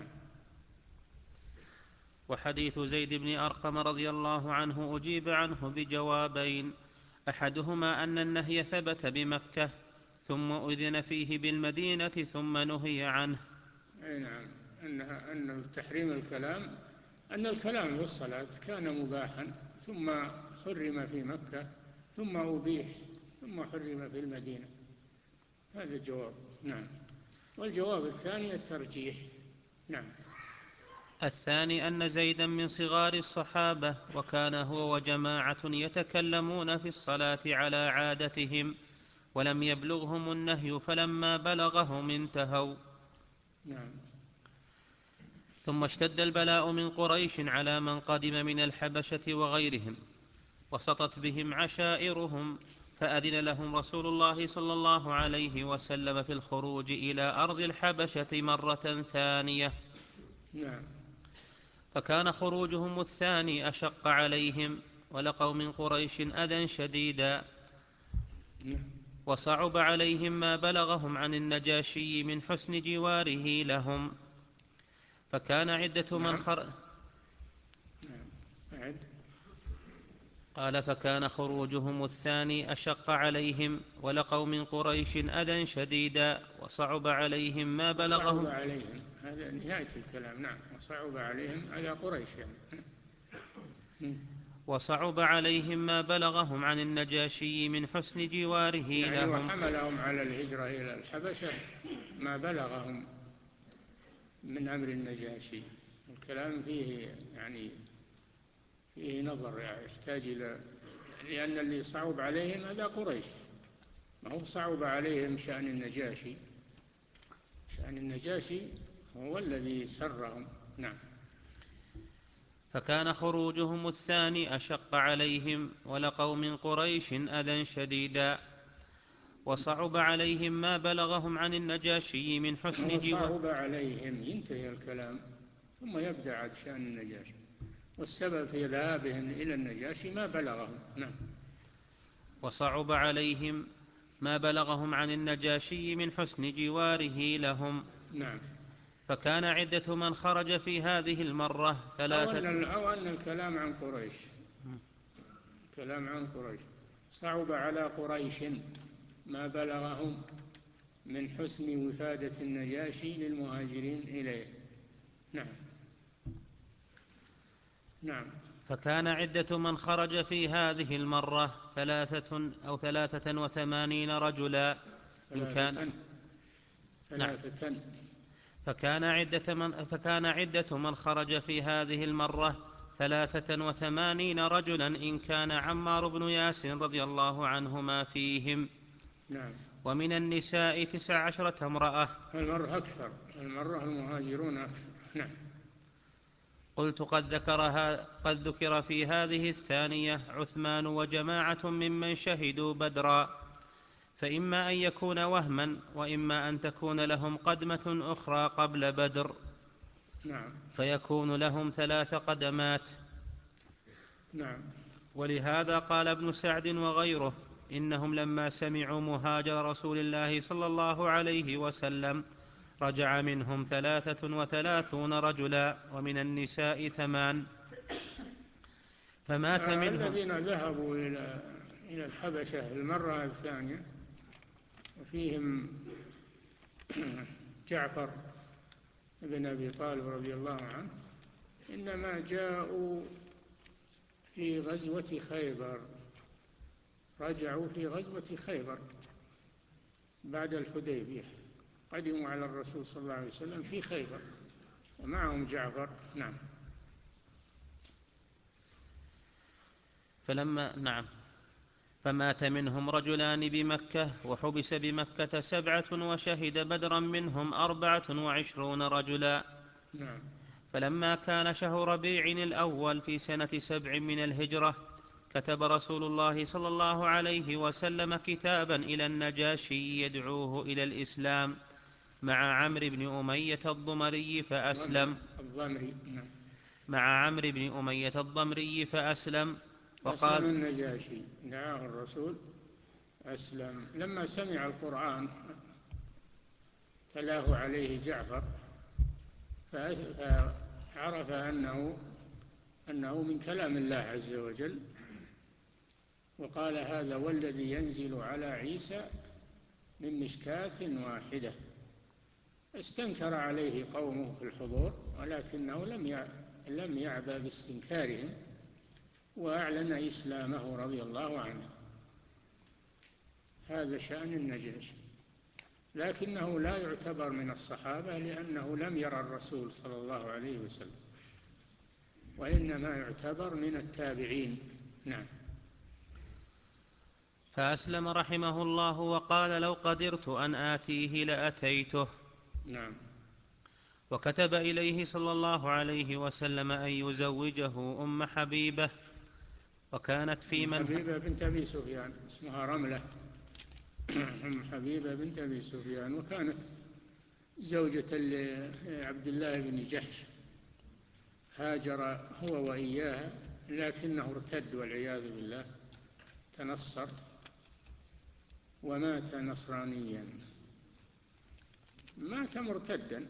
وحديث زيد بن أرقم رضي الله عنه أجيب عنه بجوابين، أحدهما أن النهي ثبت بمكة ثم أذن فيه بالمدينة ثم نهي عنه. أي نعم. أنها أن تحريم الكلام، أن الكلام في الصلاة كان مباحا ثم حرم في مكة ثم أبيح ثم حرم في المدينة، هذا الجواب. نعم. والجواب الثاني الترجيح. نعم. الثاني أن زيدا من صغار الصحابة وكان هو وجماعة يتكلمون في الصلاة على عادتهم ولم يبلغهم النهي فلما بلغهم انتهوا. نعم. ثم اشتد البلاء من قريش على من قدم من الحبشة وغيرهم وسطت بهم عشائرهم فأذن لهم رسول الله صلى الله عليه وسلم في الخروج إلى أرض الحبشة مرة ثانية. نعم. فكان خروجهم الثاني أشق عليهم ولقوا من قريش أذى شديدا وصعب عليهم ما بلغهم عن النجاشي من حسن جواره لهم. فكان عدة من خرج قال فكان خروجهم الثاني أشق عليهم ولقوا من قريش أذى شديدا وصعب عليهم ما بلغهم وصعب عليهم، هذا نهاية الكلام. نعم. وصعب عليهم على قريش يعني. وصعب عليهم ما بلغهم عن النجاشي من حسن جواره يعني لهم. وحملهم على الهجرة إلى الحبشة ما بلغهم من أمر النجاشي. الكلام فيه يعني فيه نظر، يعني يحتاج إلى، لأن اللي صعب عليهم هذا قريش، ما هو صعب عليهم شأن النجاشي. شأن النجاشي هو الذي سرهم. نعم. فكان خروجهم الثاني أشق عليهم، ولقوا من قريش أذى شديدا، وصعب عليهم ما بلغهم عن النجاشي من حسن جواره. وصعب عليهم ينتهي الكلام ثم يبدأ عن شأن النجاشي، والسبب في ذهابهم إلى النجاشي ما بلغهم. نعم. وصعب عليهم ما بلغهم عن النجاشي من حسن جواره لهم. نعم. فكان عدة من خرج في هذه المرة ثلاثة. أو أن الكلام عن قريش، كلام عن قريش صعب على قريش ما بلغهم من حسن وفادة النجاشي للمهاجرين إليه. نعم. نعم. فكان عدة من خرج في هذه المرة ثلاثة أو ثلاثة وثمانين رجلا. إن كان ثلاثة. نعم. فكان عدة من فكان عدة من خرج في هذه المرة ثلاثة وثمانين رجلا، إن كان عمار بن ياسر رضي الله عنهما فيهم. نعم. ومن النساء تسع عشرة امرأة. المرة أكثر، المرة المهاجرون أكثر. نعم. قلت قد, ذكرها قد ذكر في هذه الثانية عثمان وجماعة ممن شهدوا بدرا، فإما أن يكون وهما، وإما أن تكون لهم قدمة أخرى قبل بدر. نعم. فيكون لهم ثلاث قدمات. نعم. ولهذا قال ابن سعد وغيره: إنهم لما سمعوا مهاجر رسول الله صلى الله عليه وسلم رجع منهم ثلاثة وثلاثون رجلا، ومن النساء ثمان، فمات منهم. الذين ذهبوا إلى إلى الحبشة المرة الثانية وفيهم جعفر بن أبي طالب رضي الله عنه، إنما جاءوا في غزوة خيبر، رجعوا في غزوة خيبر بعد الحديبية، قدموا على الرسول صلى الله عليه وسلم في خيبر ومعهم جعفر. نعم. فلما نعم فمات منهم رجلان بمكة، وحبس بمكة سبعة، وشهد بدرا منهم أربعة وعشرون رجلا. نعم. فلما كان شهر ربيع الأول في سنة سبع من الهجرة، كتب رسول الله صلى الله عليه وسلم كتابا إلى النجاشي يدعوه إلى الإسلام مع عمرو بن أمية الضمري فأسلم الضمري. نعم. مع عمرو بن أمية الضمري فأسلم وقال أسلم النجاشي، دعاه الرسول أسلم. لما سمع القرآن تلاه عليه جعفر فعرف أنه أنه من كلام الله عز وجل، وقال هذا والذي ينزل على عيسى من مشكاة واحدة. استنكر عليه قومه في الحضور، ولكنه لم لم يعبأ باستنكارهم، وأعلن إسلامه رضي الله عنه. هذا شأن النجاشي، لكنه لا يعتبر من الصحابة لأنه لم يرى الرسول صلى الله عليه وسلم، وإنما يعتبر من التابعين. نعم. فأسلم رحمه الله، وقال لو قدرت أن آتيه لأتيته. نعم. وكتب إليه صلى الله عليه وسلم أن يزوجه أم حبيبة، وكانت في من حبيبة بنت أبي سفيان، اسمها رملة. أم حبيبة بنت أبي سفيان، وكانت زوجة لعبد الله بن جحش، هاجر هو وإياها لكنه ارتد والعياذ بالله، تنصر ومات نصرانيا، مات مرتدا.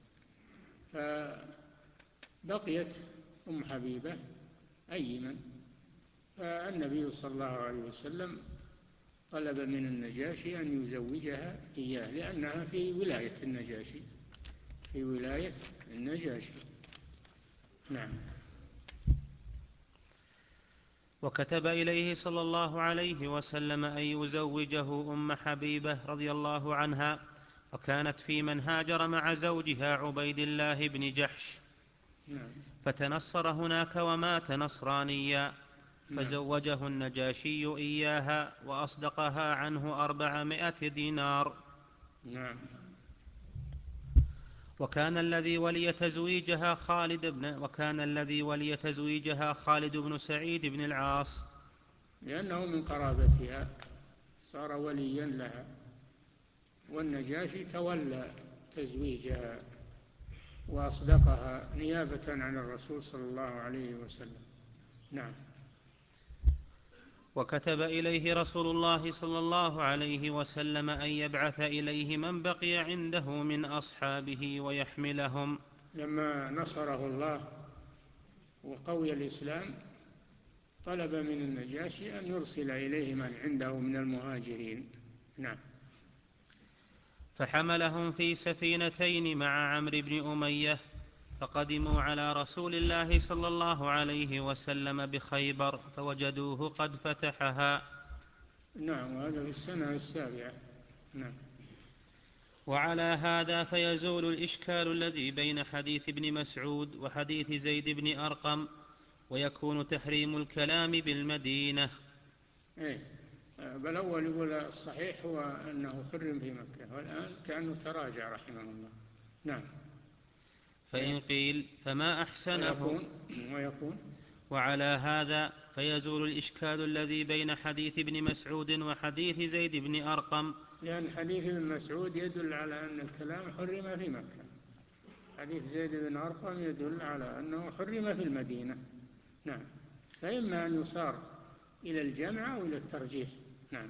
فبقيت أم حبيبة أيما، فالنبي صلى الله عليه وسلم طلب من النجاشي أن يزوجها إياه، لأنها في ولاية النجاشي في ولاية النجاشي. نعم. وكتب إليه صلى الله عليه وسلم أن يزوجه أم حبيبة رضي الله عنها، وكانت في من هاجر مع زوجها عبيد الله بن جحش. نعم. فتنصر هناك ومات نصرانيا، فزوجه نعم. النجاشي إياها وأصدقها عنه أربعمائة دينار. نعم. وكان الذي ولي تزويجها خالد بن وكان الذي ولي تزويجها خالد بن سعيد بن العاص، لأنه من قرابتها صار وليا لها، والنجاشي تولى تزويجها وأصدقها نيابة عن الرسول صلى الله عليه وسلم. نعم. وكتب إليه رسول الله صلى الله عليه وسلم أن يبعث إليه من بقي عنده من أصحابه ويحملهم. لما نصره الله وقوي الإسلام طلب من النجاشي أن يرسل إليه من عنده من المهاجرين. نعم. فحملهم في سفينتين مع عمرو بن أمية، فقدموا على رسول الله صلى الله عليه وسلم بخيبر فوجدوه قد فتحها. نعم، وهذا في السنة السابعة. نعم. وعلى هذا فيزول الإشكال الذي بين حديث ابن مسعود وحديث زيد بن أرقم، ويكون تحريم الكلام بالمدينة. إيه، بل أول يقول الصحيح هو أنه حرم في مكة، والآن كأنه تراجع رحمه الله. نعم. فإن قيل فما أحسنه ويكون, ويكون وعلى هذا فيزول الإشكال الذي بين حديث ابن مسعود وحديث زيد بن أرقم، لأن حديث ابن مسعود يدل على أن الكلام حرم في مكة، حديث زيد بن أرقم يدل على أنه حرم في المدينة. نعم. فإما أن يصار إلى الجمع أو إلى الترجيح. نعم.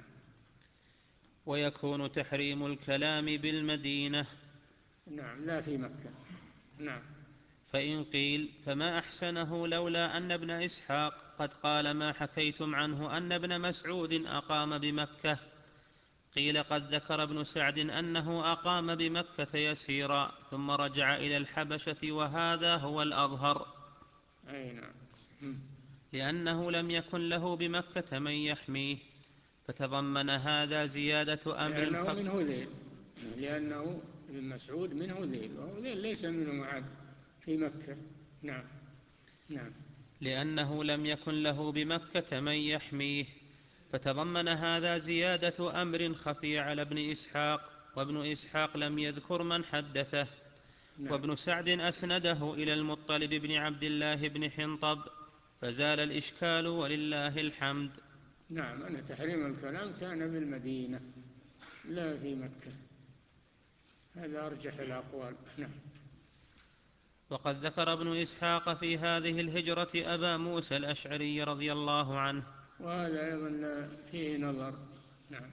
ويكون تحريم الكلام بالمدينة. نعم، لا في مكة. نعم. فإن قيل فما أحسنه لولا أن ابن إسحاق قد قال ما حكيتم عنه أن ابن مسعود أقام بمكة. قيل قد ذكر ابن سعد أنه أقام بمكة يسيرا ثم رجع إلى الحبشة، وهذا هو الأظهر. أي نعم. لأنه لم يكن له بمكة من يحميه، فتضمن هذا زيادة أمر لأنه خ... من هذيل، لأنه ابن مسعود من هذيل، وهذيل ليس منه معاد في مكة. نعم. نعم. لأنه لم يكن له بمكة من يحميه، فتضمن هذا زيادة أمر خفي على ابن إسحاق، وابن إسحاق لم يذكر من حدثه. نعم. وابن سعد أسنده إلى المطلب بن عبد الله بن حنطب، فزال الإشكال ولله الحمد. نعم، أن تحريم الكلام كان بالمدينة لا في مكة، هذا أرجح الأقوال. نعم. وقد ذكر ابن إسحاق في هذه الهجرة أبا موسى الأشعري رضي الله عنه، وهذا أيضا فيه نظر. نعم.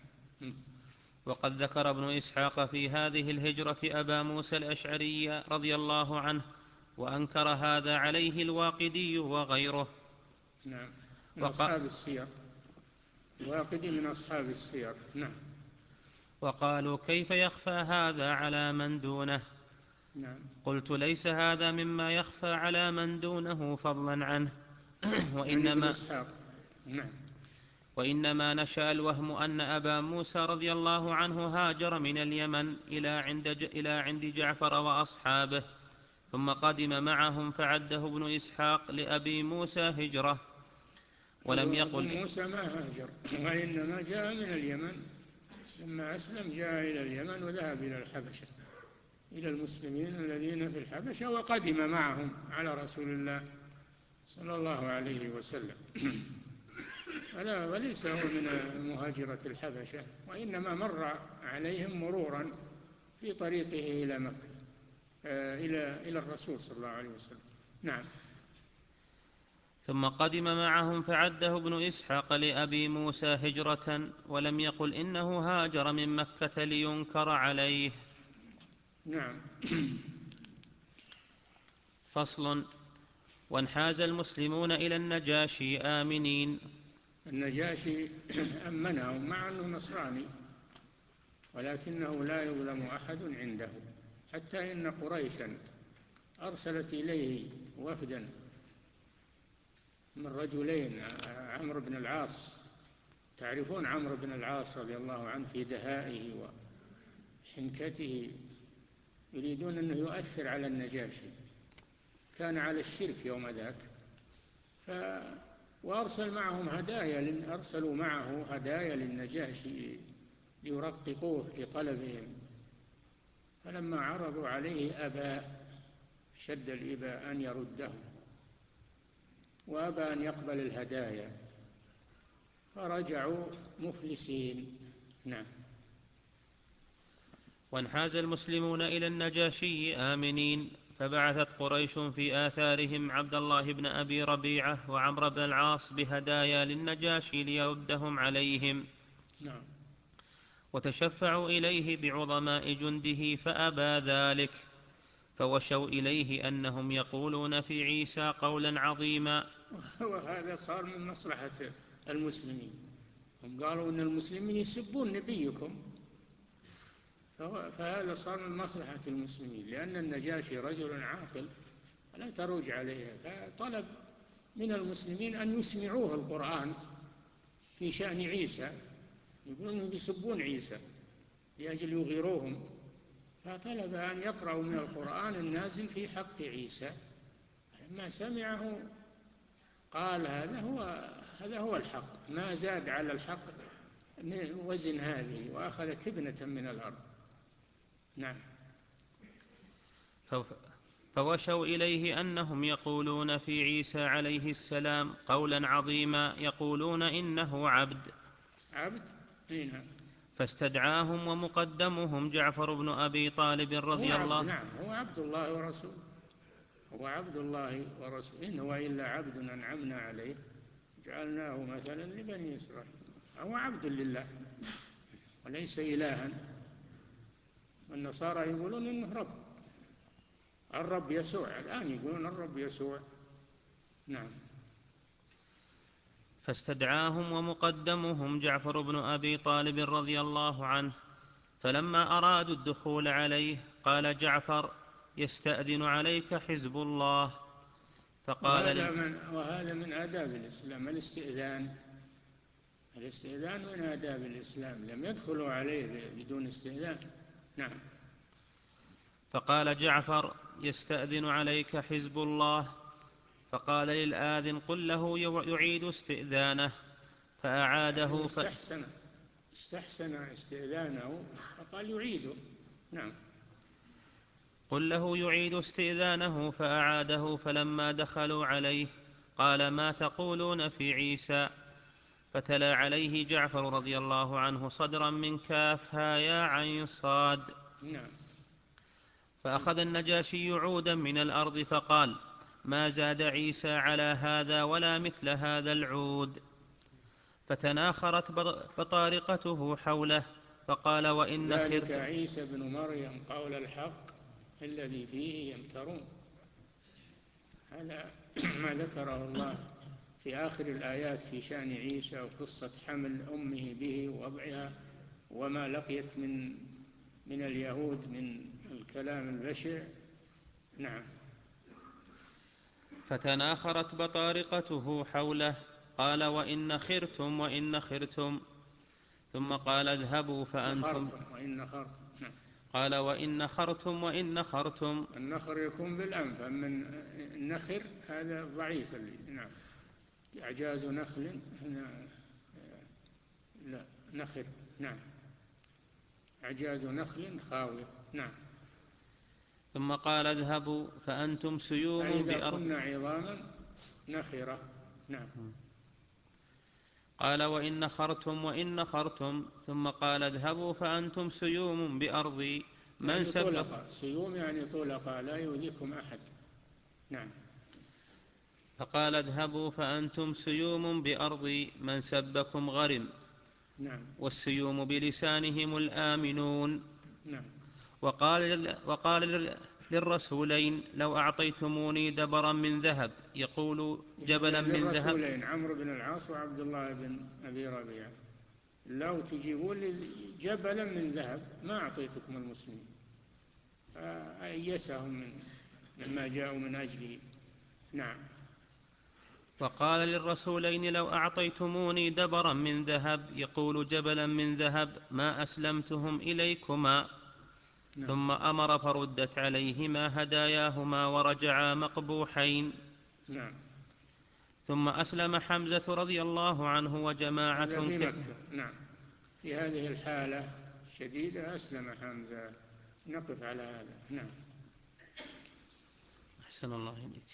وقد ذكر ابن إسحاق في هذه الهجرة أبا موسى الأشعري رضي الله عنه، وأنكر هذا عليه الواقدي وغيره. نعم، من وق... أصحاب السير، الواقدي من أصحاب السير. نعم. وقالوا كيف يخفى هذا على من دونه؟ نعم. قلت ليس هذا مما يخفى على من دونه فضلا عنه وإنما, نعم. وإنما نشأ الوهم أن أبا موسى رضي الله عنه هاجر من اليمن إلى عند, ج... إلى عند جعفر وأصحابه، ثم قدم معهم فعده ابن إسحاق لأبي موسى هجرة، ولم يقل ابن موسى ما هاجر، وإنما جاء من اليمن، لما أسلم جاء إلى اليمن وذهب إلى الحبشة، إلى المسلمين الذين في الحبشة، وقدم معهم على رسول الله صلى الله عليه وسلم. فلا، وليس هو من مهاجرة الحبشة، وإنما مر عليهم مرورا في طريقه إلى مكة، إلى إلى الرسول صلى الله عليه وسلم. نعم. ثم قدم معهم فعده ابن إسحاق لأبي موسى هجرة، ولم يقل إنه هاجر من مكة لينكر عليه. نعم. فصل. وانحاز المسلمون إلى النجاشي آمنين. النجاشي أمنهم مع أنه نصراني، ولكنه لا يظلم أحد عنده، حتى إن قريشا أرسلت إليه وفدا من رجلين، عمرو بن العاص، تعرفون عمرو بن العاص رضي الله عنه في دهائه وحنكته، يريدون أنه يؤثر على النجاشي، كان على الشرك يوم ذاك، ف... وأرسل معهم هدايا، أرسلوا معه هدايا للنجاشي ليرققوه في طلبهم، فلما عرضوا عليه أبى شد الإباء أن يرده، وأبى أن يقبل الهدايا، فرجعوا مفلسين. نعم. وانحاز المسلمون إلى النجاشي آمنين، فبعثت قريش في آثارهم عبد الله بن أبي ربيعة وعمرو بن العاص بهدايا للنجاشي ليردهم عليهم. نعم. وتشفعوا إليه بعظماء جنده فأبى ذلك، فوشوا إليه أنهم يقولون في عيسى قولا عظيما. وهذا صار من مصلحة المسلمين، هم قالوا أن المسلمين يسبون نبيكم، فهذا صار من مصلحة المسلمين، لأن النجاشي رجل عاقل لا تروج عليه، فطلب من المسلمين أن يسمعوه القرآن في شأن عيسى، يقولون يسبون عيسى لأجل يغيروهم، فطلب أن يقرأوا من القرآن النازل في حق عيسى. لما سمعه قال هذا هو هذا هو الحق، ما زاد على الحق وزن هذه، وأخذ تبنة من الأرض. نعم. فوشوا إليه أنهم يقولون في عيسى عليه السلام قولا عظيما، يقولون إنه عبد عبد هنا. فاستدعاهم ومقدمهم جعفر بن أبي طالب رضي هو الله عبد، نعم، هو عبد الله ورسوله، هو عبد الله ورسوله، إن هو إلا عبد أنعمنا عليه جعلناه مثلا لبني إسرائيل. هو عبد لله وليس إلها. والنصارى يقولون إنه رب، الرب يسوع، الآن يقولون الرب يسوع. نعم. فاستدعاهم ومقدمهم جعفر بن أبي طالب رضي الله عنه، فلما أرادوا الدخول عليه قال جعفر: يستأذن عليك حزب الله. فقال وهذا من, وهذا من آداب الإسلام، الاستئذان الاستئذان من آداب الإسلام، لم يدخلوا عليه بدون استئذان. نعم. فقال جعفر: يستأذن عليك حزب الله. فقال للآذن: قل له يعيد استئذانه. فأعاده يعني ف... استحسن استحسن استئذانه فقال يعيده. نعم. قل له يعيد استئذانه فأعاده. فلما دخلوا عليه قال: ما تقولون في عيسى؟ فتلا عليه جعفر رضي الله عنه صدرا من كاف ها يا عين صاد. نعم. فأخذ النجاشي عودا من الأرض فقال: ما زاد عيسى على هذا ولا مثل هذا العود. فتناخرت بطارقته حوله فقال: وإن ذلك خرت عيسى بن مريم قول الحق الذي فيه يمترون. هذا ما ذكره الله في آخر الآيات في شأن عيسى وقصة حمل أمه به ووضعها، وما لقيت من من اليهود من الكلام البشع. نعم. فتناخرت بطارقته حوله قال: وإن خرتم وإن خرتم. ثم قال: اذهبوا فأنتم. وإن نخرتم. نعم. قال: وإن نخرتم وإن نخرتم. النخر يكون بالأنف، أما النخر هذا ضعيف. نعم. إعجاز نخل هنا لا نخر. نعم. إعجاز نخل خاوية. نعم. ثم قال: اذهبوا فأنتم سيوم فإذا بأرض. كنا عظاما نخرة. نعم. قال: وإن نخرتم وإن نخرتم. ثم قال: اذهبوا فأنتم سيوم بأرضي من يعني سب. طلقاء، سيوم يعني طلقاء لا يؤذيكم أحد. نعم. فقال: اذهبوا فأنتم سيوم بأرضي من سبكم غرم. نعم. والسيوم بلسانهم الآمنون. نعم. وقال, وقال للرسولين: لو أعطيتموني دبرا من ذهب، يقول جبلا من ذهب. للرسولين عمرو بن العاص وعبد الله بن أبي ربيعة: لو تجيبون لي جبلا من ذهب ما أعطيتكم المسلمين. فأيسهم من مما جاءوا من أجله. نعم. وقال للرسولين: لو أعطيتموني دبرا من ذهب، يقول جبلا من ذهب، ما أسلمتهم إليكما. نعم. ثم أمر فردت عليهما هداياهما ورجعا مقبوحين. نعم. ثم أسلم حمزة رضي الله عنه وجماعة في كثيرة. مكة. نعم. في هذه الحالة الشديدة أسلم حمزة نقف على هذا. نعم. أحسن الله إليك.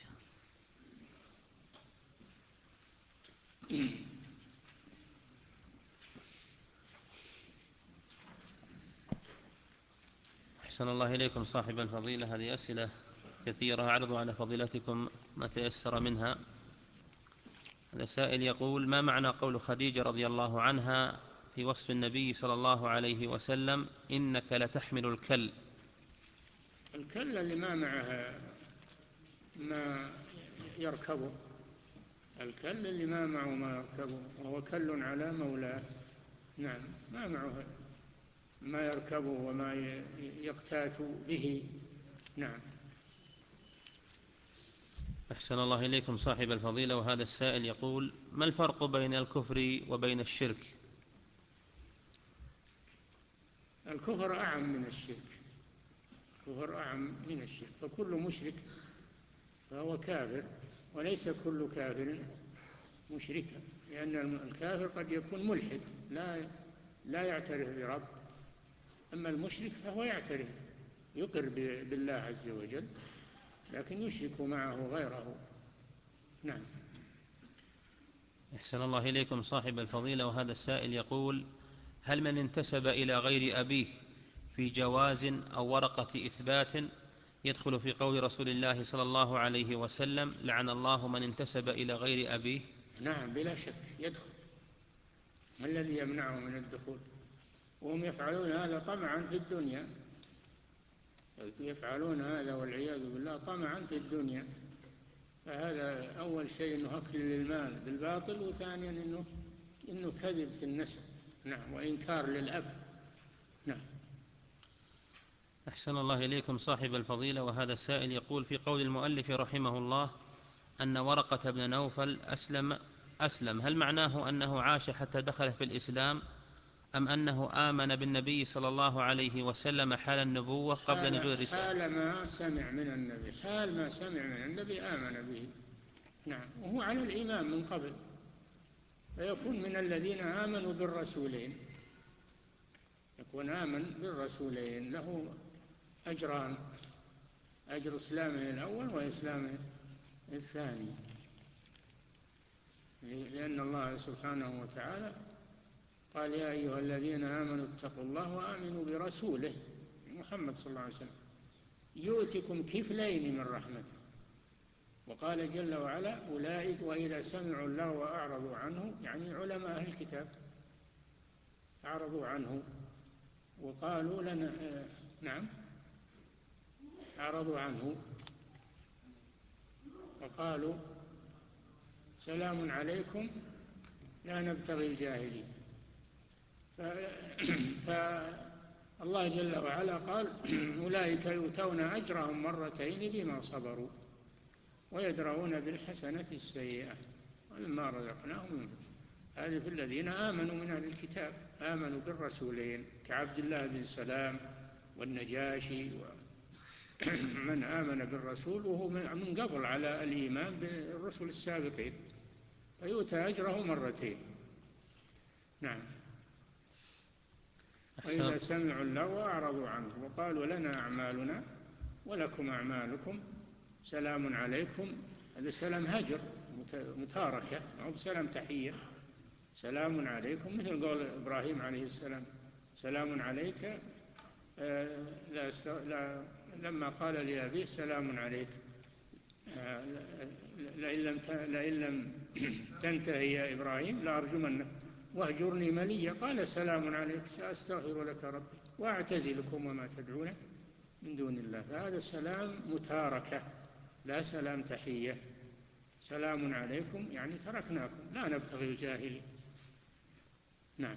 أحسن الله إليكم صاحب الفضيلة. هذه أسئلة كثيرة أعرض على فضيلتكم ما تيسر منها. هذا سائل يقول: ما معنى قول خديجة رضي الله عنها في وصف النبي صلى الله عليه وسلم: إنك لتحمل الكل؟ الكل اللي ما معها ما يركبه، الكل اللي ما معه ما يركبه، وهو كل على مولاه. نعم، ما معه ما يركبه وما يقتات به. نعم. أحسن الله إليكم صاحب الفضيلة. وهذا السائل يقول: ما الفرق بين الكفر وبين الشرك؟ الكفر أعم من الشرك، الكفر أعم من الشرك، فكل مشرك فهو كافر، وليس كل كافر مشركا، لأن الكافر قد يكون ملحد لا لا يعترف برب، أما المشرك فهو يعترف، يقر بالله عز وجل، لكن يشرك معه غيره. نعم. أحسن الله إليكم صاحب الفضيلة. وهذا السائل يقول: هل من انتسب إلى غير أبيه في جواز أو ورقة إثبات يدخل في قول رسول الله صلى الله عليه وسلم: لعن الله من انتسب إلى غير أبيه؟ نعم، بلا شك يدخل. ما الذي يمنعه من الدخول؟ وهم يفعلون هذا طمعا في الدنيا، يفعلون هذا والعياذ بالله طمعا في الدنيا، فهذا أول شيء أنه أكل للمال بالباطل، وثانيا أنه, إنه كذب في النسب. نعم، وإنكار للأب. نعم. أحسن الله إليكم صاحب الفضيلة. وهذا السائل يقول: في قول المؤلف رحمه الله أن ورقة بن نوفل أسلم أسلم هل معناه أنه عاش حتى دخل في الإسلام، أم أنه آمن بالنبي صلى الله عليه وسلم حال النبوة قبل نزول الرسالة؟ حال ما سمع من النبي، حال ما سمع من النبي آمن به. نعم، وهو على الإيمان من قبل، فيكون من الذين آمنوا بالرسولين، يكون آمن بالرسولين، له أجران: أجر إسلامه الأول وإسلامه الثاني، لأن الله سبحانه وتعالى قال: يا أيها الذين آمنوا اتقوا الله وآمنوا برسوله محمد صلى الله عليه وسلم يؤتكم كفلين من رحمته. وقال جل وعلا: أولئك وإذا سمعوا الله وأعرضوا عنه، يعني علماء أهل الكتاب أعرضوا عنه وقالوا لنا آه نعم أعرضوا عنه وقالوا سلام عليكم لا نبتغي الجاهلين. فالله جل وعلا قال: أولئك يؤتون أجرهم مرتين بما صبروا ويدرؤون بالحسنة السيئة ومما رزقناهم. هذه في الذين آمنوا من أهل الكتاب، آمنوا بالرسولين كعبد الله بن سلام والنجاشي، ومن آمن بالرسول وهو من قبل على الإيمان بالرسل السابقين، فيؤتى أجره مرتين. نعم. وإذا سمعوا اللغو أعرضوا عنه وقالوا لنا أعمالنا ولكم أعمالكم سلام عليكم. هذا سلام هجر متاركة، أو سلام تحية. سلام عليكم مثل قول إبراهيم عليه السلام: سلام عليك آه لا لا لما قال لأبيه: سلام عليك آه لئن لم لئن لم تنتهي يا إبراهيم لأرجمنك واهجرني مليا. قال: سلام عليك سأستغفر لك ربي وأعتزلكم وما تدعون من دون الله. فهذا سلام متاركة، لا سلام تحية. سلام عليكم يعني تركناكم لا نبتغي الجاهلين. نعم.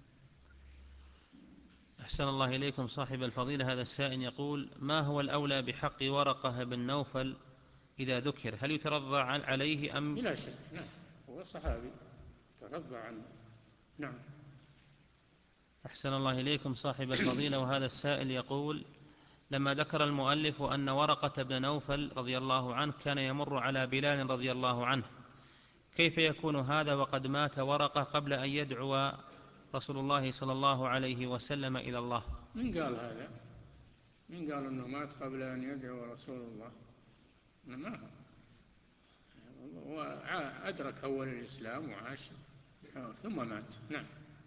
أحسن الله إليكم صاحب الفضيلة. هذا السائل يقول: ما هو الأولى بحق ورقة بن نوفل إذا ذكر؟ هل يترضى عليه أم؟ بلا شك، نعم، هو صحابي ترضى عنه. نعم. أحسن الله إليكم صاحب الفضيلة. وهذا السائل يقول: لما ذكر المؤلف أن ورقة بن نوفل رضي الله عنه كان يمر على بلال رضي الله عنه، كيف يكون هذا وقد مات ورقة قبل أن يدعو رسول الله صلى الله عليه وسلم إلى الله؟ من قال هذا؟ من قال أنه مات قبل أن يدعو رسول الله؟ ما هو أدرك أول الإسلام وعاش ثم مات. نعم.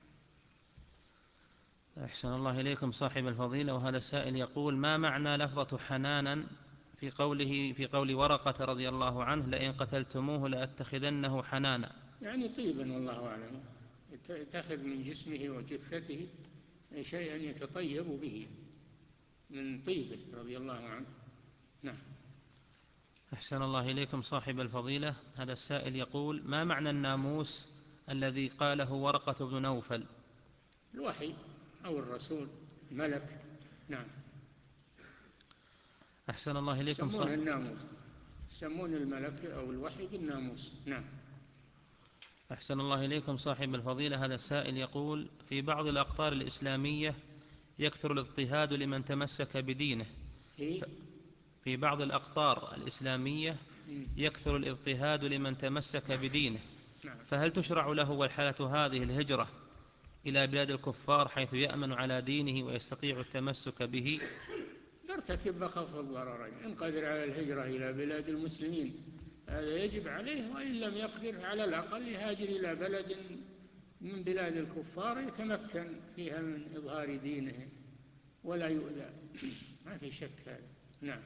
أحسن الله إليكم صاحب الفضيلة، وهذا السائل يقول: ما معنى لفظة حنانا في قوله في قول ورقة رضي الله عنه: لئن قتلتموه لأتخذنه حنانا؟ يعني طيبا، والله أعلم، يتخذ من جسمه وجثته شيئا يتطيب به من طيبه رضي الله عنه. نعم. أحسن الله إليكم صاحب الفضيلة، هذا السائل يقول: ما معنى الناموس الذي قاله ورقة بن نوفل؟ الوحي أو الرسول، ملك. نعم. أحسن الله إليكم يسمونه صاحب الناموس، يسمون الملك أو الوحي بالناموس. نعم. أحسن الله إليكم صاحب الفضيلة، هذا السائل يقول: في بعض الأقطار الإسلامية يكثر الاضطهاد لمن تمسك بدينه. في في بعض الأقطار الإسلامية يكثر الاضطهاد لمن تمسك بدينه، نعم. فهل تشرع له والحالة هذه الهجرة إلى بلاد الكفار حيث يأمن على دينه ويستطيع التمسك به؟ يرتكب أخف الضررين، إن قدر على الهجرة إلى بلاد المسلمين هذا يجب عليه، وإن لم يقدر على الأقل يهاجر إلى بلد من بلاد الكفار يتمكن فيها من إظهار دينه ولا يؤذى. ما في شك هذا. نعم.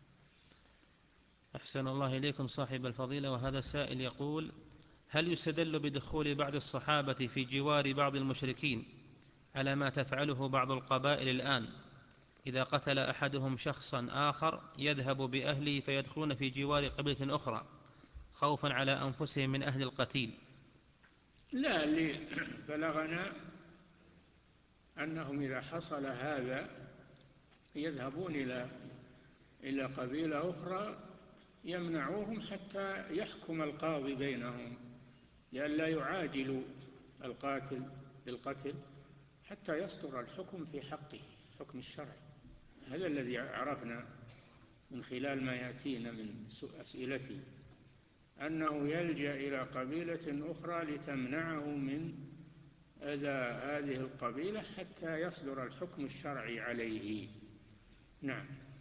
أحسن الله إليكم صاحب الفضيلة، وهذا سائل يقول: هل يستدل بدخول بعض الصحابة في جوار بعض المشركين على ما تفعله بعض القبائل الآن؟ إذا قتل أحدهم شخصا آخر يذهب بأهله فيدخلون في جوار قبيلة أخرى خوفا على أنفسهم من أهل القتيل. لا، اللي بلغنا أنهم إذا حصل هذا يذهبون إلى إلى قبيلة أخرى يمنعوهم حتى يحكم القاضي بينهم، لئلا يعاجلوا القاتل بالقتل حتى يصدر الحكم في حقه، حكم الشرع. هذا الذي عرفنا من خلال ما يأتينا من أسئلتي، أنه يلجأ إلى قبيلة أخرى لتمنعه من أذى هذه القبيلة حتى يصدر الحكم الشرعي عليه. نعم.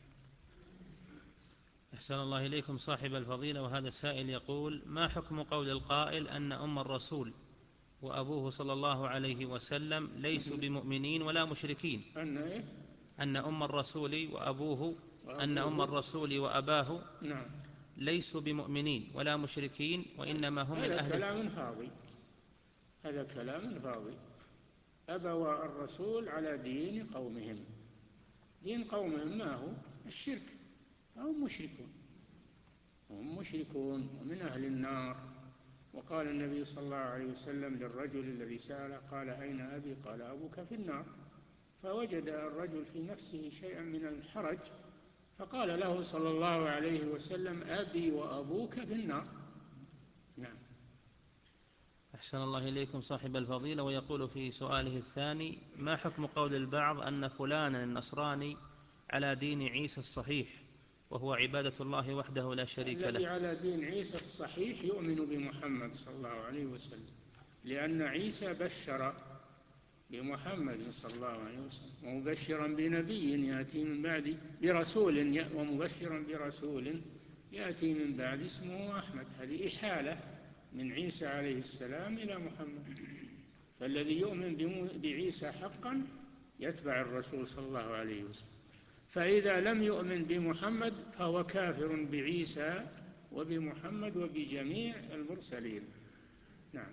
أحسن الله إليكم صاحب الفضيلة، وهذا السائل يقول: ما حكم قول القائل أن أم الرسول وأبوه صلى الله عليه وسلم ليسوا بمؤمنين ولا مشركين؟ أن إيه؟ أن أم الرسول وأبوه وأبوه. أن أم الرسول وأباه نعم. ليسوا بمؤمنين ولا مشركين، وإنما هم من هذا أهل. كلام فاضي، هذا كلام فاضي. أبوا الرسول على دين قومهم، دين قومهم ما هو؟ الشرك، هم مشركون، هم مشركون ومن أهل النار. وقال النبي صلى الله عليه وسلم للرجل الذي سأله قال: أين أبي؟ قال: أبوك في النار. فوجد الرجل في نفسه شيئا من الحرج فقال له صلى الله عليه وسلم: أبي وأبوك في النار. نعم. أحسن الله إليكم صاحب الفضيلة، ويقول في سؤاله الثاني: ما حكم قول البعض أن فلانا النصراني على دين عيسى الصحيح وهو عبادة الله وحده لا شريك له؟ الذي على دين عيسى الصحيح يؤمن بمحمد صلى الله عليه وسلم، لأن عيسى بشر بمحمد صلى الله عليه وسلم ومبشرا بنبي يأتي من بعد برسول ومبشرا برسول يأتي من بعد اسمه أحمد. هذه إحالة من عيسى عليه السلام إلى محمد. فالذي يؤمن بعيسى حقا يتبع الرسول صلى الله عليه وسلم، فإذا لم يؤمن بمحمد فهو كافر بعيسى وبمحمد وبجميع المرسلين. نعم.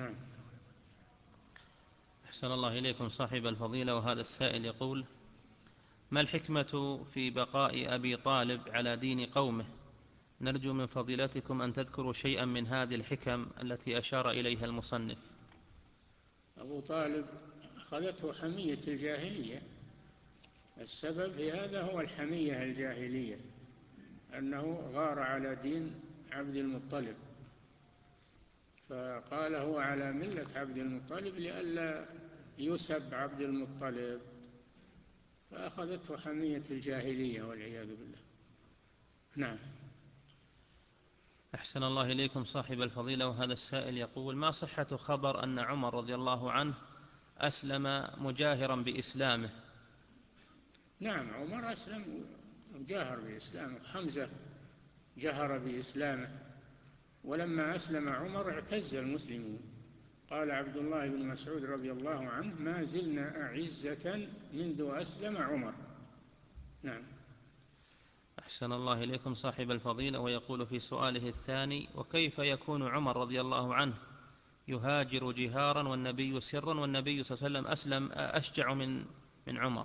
نعم. أحسن الله إليكم صاحب الفضيلة، وهذا السائل يقول: ما الحكمة في بقاء أبي طالب على دين قومه؟ نرجو من فضيلتكم أن تذكروا شيئا من هذه الحكم التي أشار إليها المصنف. أبو طالب أخذته حمية الجاهلية، السبب في هذا هو الحمية الجاهلية، أنه غار على دين عبد المطلب، فقال هو على ملة عبد المطلب لئلا يسب عبد المطلب، فأخذته حمية الجاهلية والعياذ بالله. نعم. أحسن الله إليكم صاحب الفضيلة، وهذا السائل يقول: ما صحة خبر أن عمر رضي الله عنه أسلم مجاهرا بإسلامه؟ نعم، عمر أسلم وجاهر بإسلامه، حمزة جهر بإسلامه، ولما أسلم عمر اعتز المسلمون. قال عبد الله بن مسعود رضي الله عنه: ما زلنا أعزة منذ أسلم عمر. نعم. أحسن الله إليكم صاحب الفضيلة، ويقول في سؤاله الثاني: وكيف يكون عمر رضي الله عنه يهاجر جهارا والنبي سرا، والنبي صلى الله عليه وسلم أسلم أشجع من من عمر؟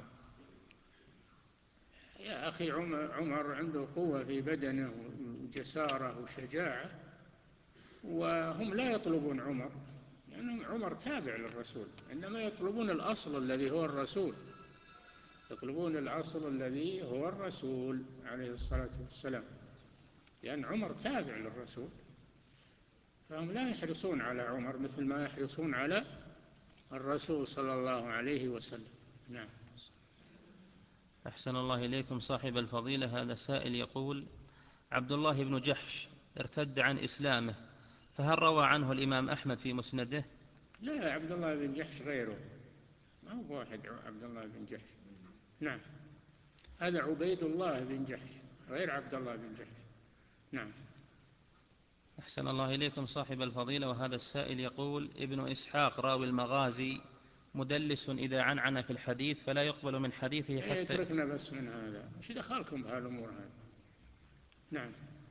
يا أخي، عمر, عمر عنده قوة في بدنه وجسارة وشجاعة، وهم لا يطلبون عمر، لأن يعني عمر تابع للرسول، إنما يطلبون الأصل الذي هو الرسول، يطلبون الأصل الذي هو الرسول عليه الصلاة والسلام، لأن عمر تابع للرسول، فهم لا يحرصون على عمر مثل ما يحرصون على الرسول صلى الله عليه وسلم. نعم. أحسن الله إليكم صاحب الفضيلة، هذا سائل يقول: عبد الله بن جحش ارتد عن إسلامه، فهل روى عنه الإمام أحمد في مسنده؟ لا، عبد الله بن جحش غيره، ما هو واحد عبد الله بن جحش. نعم، هذا عبيد الله بن جحش غير عبد الله بن جحش. نعم. أحسن الله إليكم صاحب الفضيلة، وهذا السائل يقول: ابن إسحاق راوي المغازي مدلس إذا عنعن في الحديث فلا يقبل من حديثه حتى. يتركنا بس من هذا، وش دخلكم بهالأمور هذه؟ نعم.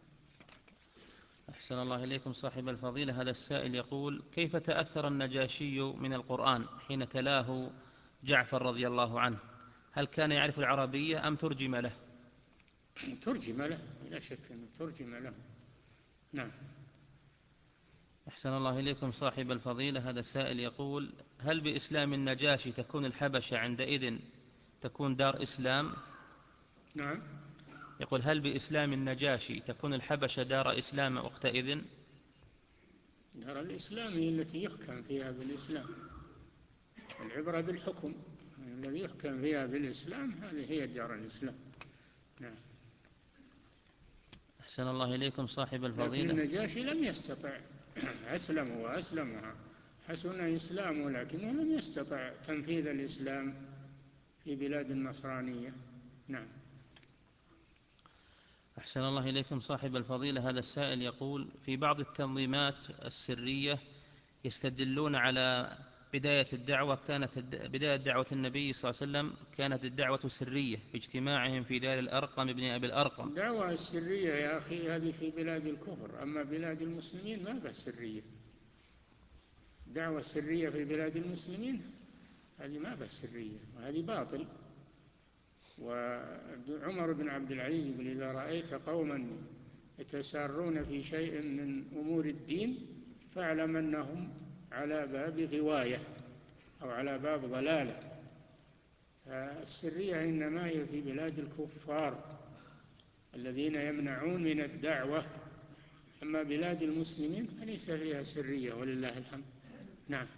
أحسن الله إليكم صاحب الفضيلة، هذا السائل يقول: كيف تأثر النجاشي من القرآن حين تلاه جعفر رضي الله عنه؟ هل كان يعرف العربية أم ترجم له؟ ترجم له، لا شك أنه ترجم له. نعم. أحسن الله إليكم صاحب الفضيلة، هذا السائل يقول: هل بإسلام النجاشي تكون الحبشة عندئذ تكون دار إسلام؟ نعم. يقول: هل بإسلام النجاشي تكون الحبشة دار إسلام وقتئذ؟ دار الإسلام هي التي يحكم فيها بالإسلام، العبرة بالحكم، الذي يحكم فيها بالإسلام هذه هي دار الإسلام. نعم. أحسن الله إليكم صاحب الفضيلة. لكن النجاشي لم يستطع، أسلم وأسلم حسن إسلامه، لكنه لم يستطع تنفيذ الإسلام في بلاد النصرانية. نعم. أحسن الله إليكم صاحب الفضيلة، هذا السائل يقول: في بعض التنظيمات السرية يستدلون على بداية الدعوة كانت بداية دعوة النبي صلى الله عليه وسلم كانت الدعوة سرية في اجتماعهم في دار الأرقم ابن أبي الأرقم. الدعوة السرية يا أخي هذه في بلاد الكفر، أما بلاد المسلمين ما بها سرية. الدعوة السرية في بلاد المسلمين هذه ما بها سرية، وهذه باطل. وعمر بن عبد العزيز يقول: إذا رأيت قوما يتسارون في شيء من أمور الدين فاعلم أنهم على باب غواية أو على باب ضلالة. فالسرية إنما هي في بلاد الكفار الذين يمنعون من الدعوة، أما بلاد المسلمين فليس فيها سرية ولله الحمد. نعم.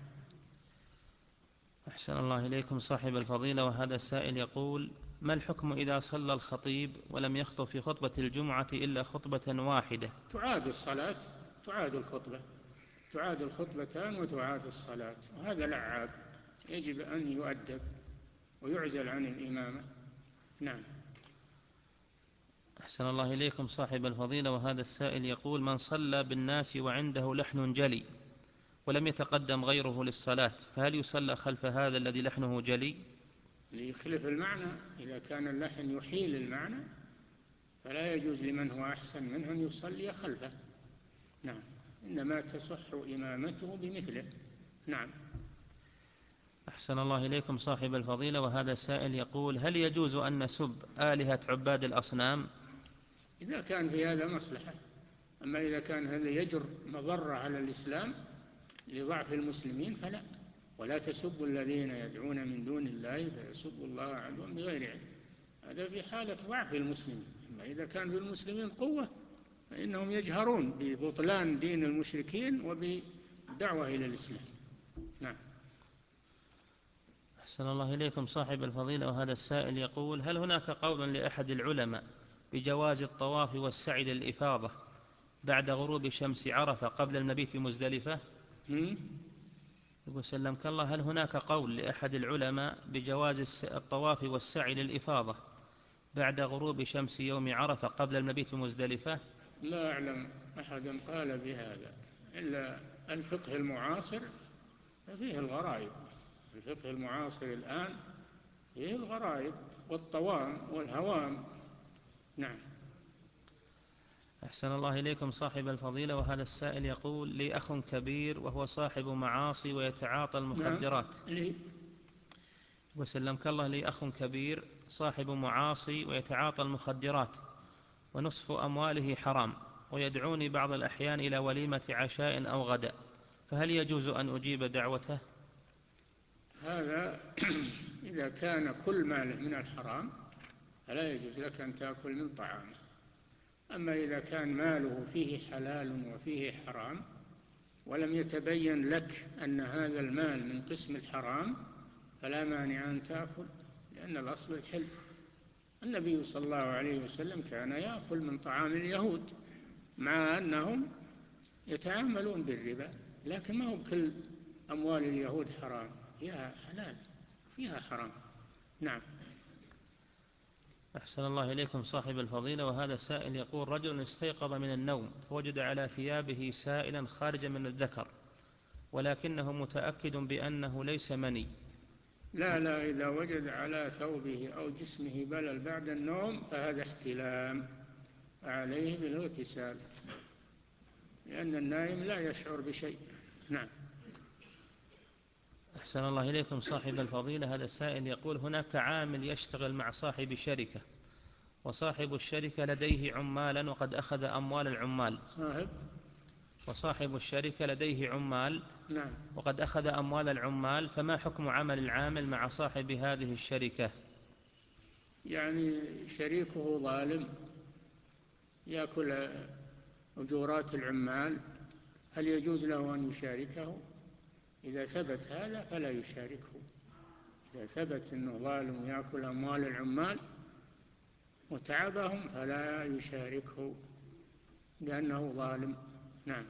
أحسن الله إليكم صاحب الفضيلة، وهذا السائل يقول: ما الحكم إذا صلى الخطيب ولم يخطب في خطبة الجمعة إلا خطبة واحدة؟ تعاد الصلاة، تعاد الخطبة، تعاد الخطبتان وتعاد الصلاة، وهذا لعاب يجب أن يؤدب ويعزل عن الإمامة. نعم. أحسن الله إليكم صاحب الفضيلة، وهذا السائل يقول: من صلى بالناس وعنده لحن جلي ولم يتقدم غيره للصلاة فهل يصلى خلف هذا الذي لحنه جلي؟ ليخلف المعنى، إذا كان اللحن يحيل المعنى فلا يجوز لمن هو أحسن منه أن يصلي خلفه. نعم. إنما تصح إمامته بمثله. نعم. أحسن الله إليكم صاحب الفضيلة، وهذا سائل يقول: هل يجوز أن نسب آلهة عباد الأصنام؟ إذا كان في هذا مصلحة، أما إذا كان هذا يجر مضرة على الإسلام لضعف المسلمين فلا. ولا تسبوا الذين يدعون من دون الله فيسبوا الله عدوا بغير علم، هذا في حالة ضعف المسلمين. أما إذا كان في المسلمين قوة فإنهم يجهرون ببطلان دين المشركين وبدعوة إلى الإسلام. نعم. أحسن الله إليكم صاحب الفضيلة، وهذا السائل يقول: هل هناك قول لأحد العلماء بجواز الطواف والسعي للإفاضة بعد غروب شمس عرفة قبل المبيت بمزدلفة؟ يقول سلمك الله: هل هناك قول لأحد العلماء بجواز الطواف والسعي للإفاضة بعد غروب شمس يوم عرفة قبل المبيت بمزدلفة؟ لا أعلم أحدا قال بهذا، إلا الفقه المعاصر فيه الغرائب. الفقه المعاصر الآن فيه الغرائب والطوام والهوام. نعم. أحسن الله إليكم صاحب الفضيلة، وهذا السائل يقول: لي أخ كبير وهو صاحب معاصي ويتعاطى المخدرات. نعم. وسلمك الله: لي أخ كبير صاحب معاصي ويتعاطى المخدرات ونصف أمواله حرام، ويدعوني بعض الأحيان إلى وليمة عشاء أو غداء، فهل يجوز أن أجيب دعوته؟ هذا إذا كان كل ماله من الحرام فلا يجوز لك أن تأكل من طعامه. أما إذا كان ماله فيه حلال وفيه حرام ولم يتبين لك أن هذا المال من قسم الحرام فلا مانع أن تأكل، لأن الأصل الحل. النبي صلى الله عليه وسلم كان يأكل من طعام اليهود مع أنهم يتعاملون بالربا، لكن ما هو كل أموال اليهود حرام، فيها حلال فيها حرام. نعم. أحسن الله إليكم صاحب الفضيلة، وهذا السائل يقول: رجل استيقظ من النوم فوجد على ثيابه سائلا خارجا من الذكر، ولكنه متأكد بأنه ليس مني. لا لا إذا وجد على ثوبه أو جسمه بلل بعد النوم فهذا احتلام، عليه بالاغتسال، لأن النائم لا يشعر بشيء. نعم. أحسن الله إليكم صاحب الفضيلة، هذا السائل يقول: هناك عامل يشتغل مع صاحب شركة، وصاحب الشركة لديه عمالا وقد أخذ أموال العمال. صاحب وصاحب الشركة لديه عمال نعم. وقد أخذ أموال العمال، فما حكم عمل العامل مع صاحب هذه الشركة؟ يعني شريكه ظالم يأكل أجورات العمال، هل يجوز له أن يشاركه؟ إذا ثبت هذا فلا يشاركه. إذا ثبت أنه ظالم يأكل أموال العمال وتعبهم فلا يشاركه لأنه ظالم. نعم.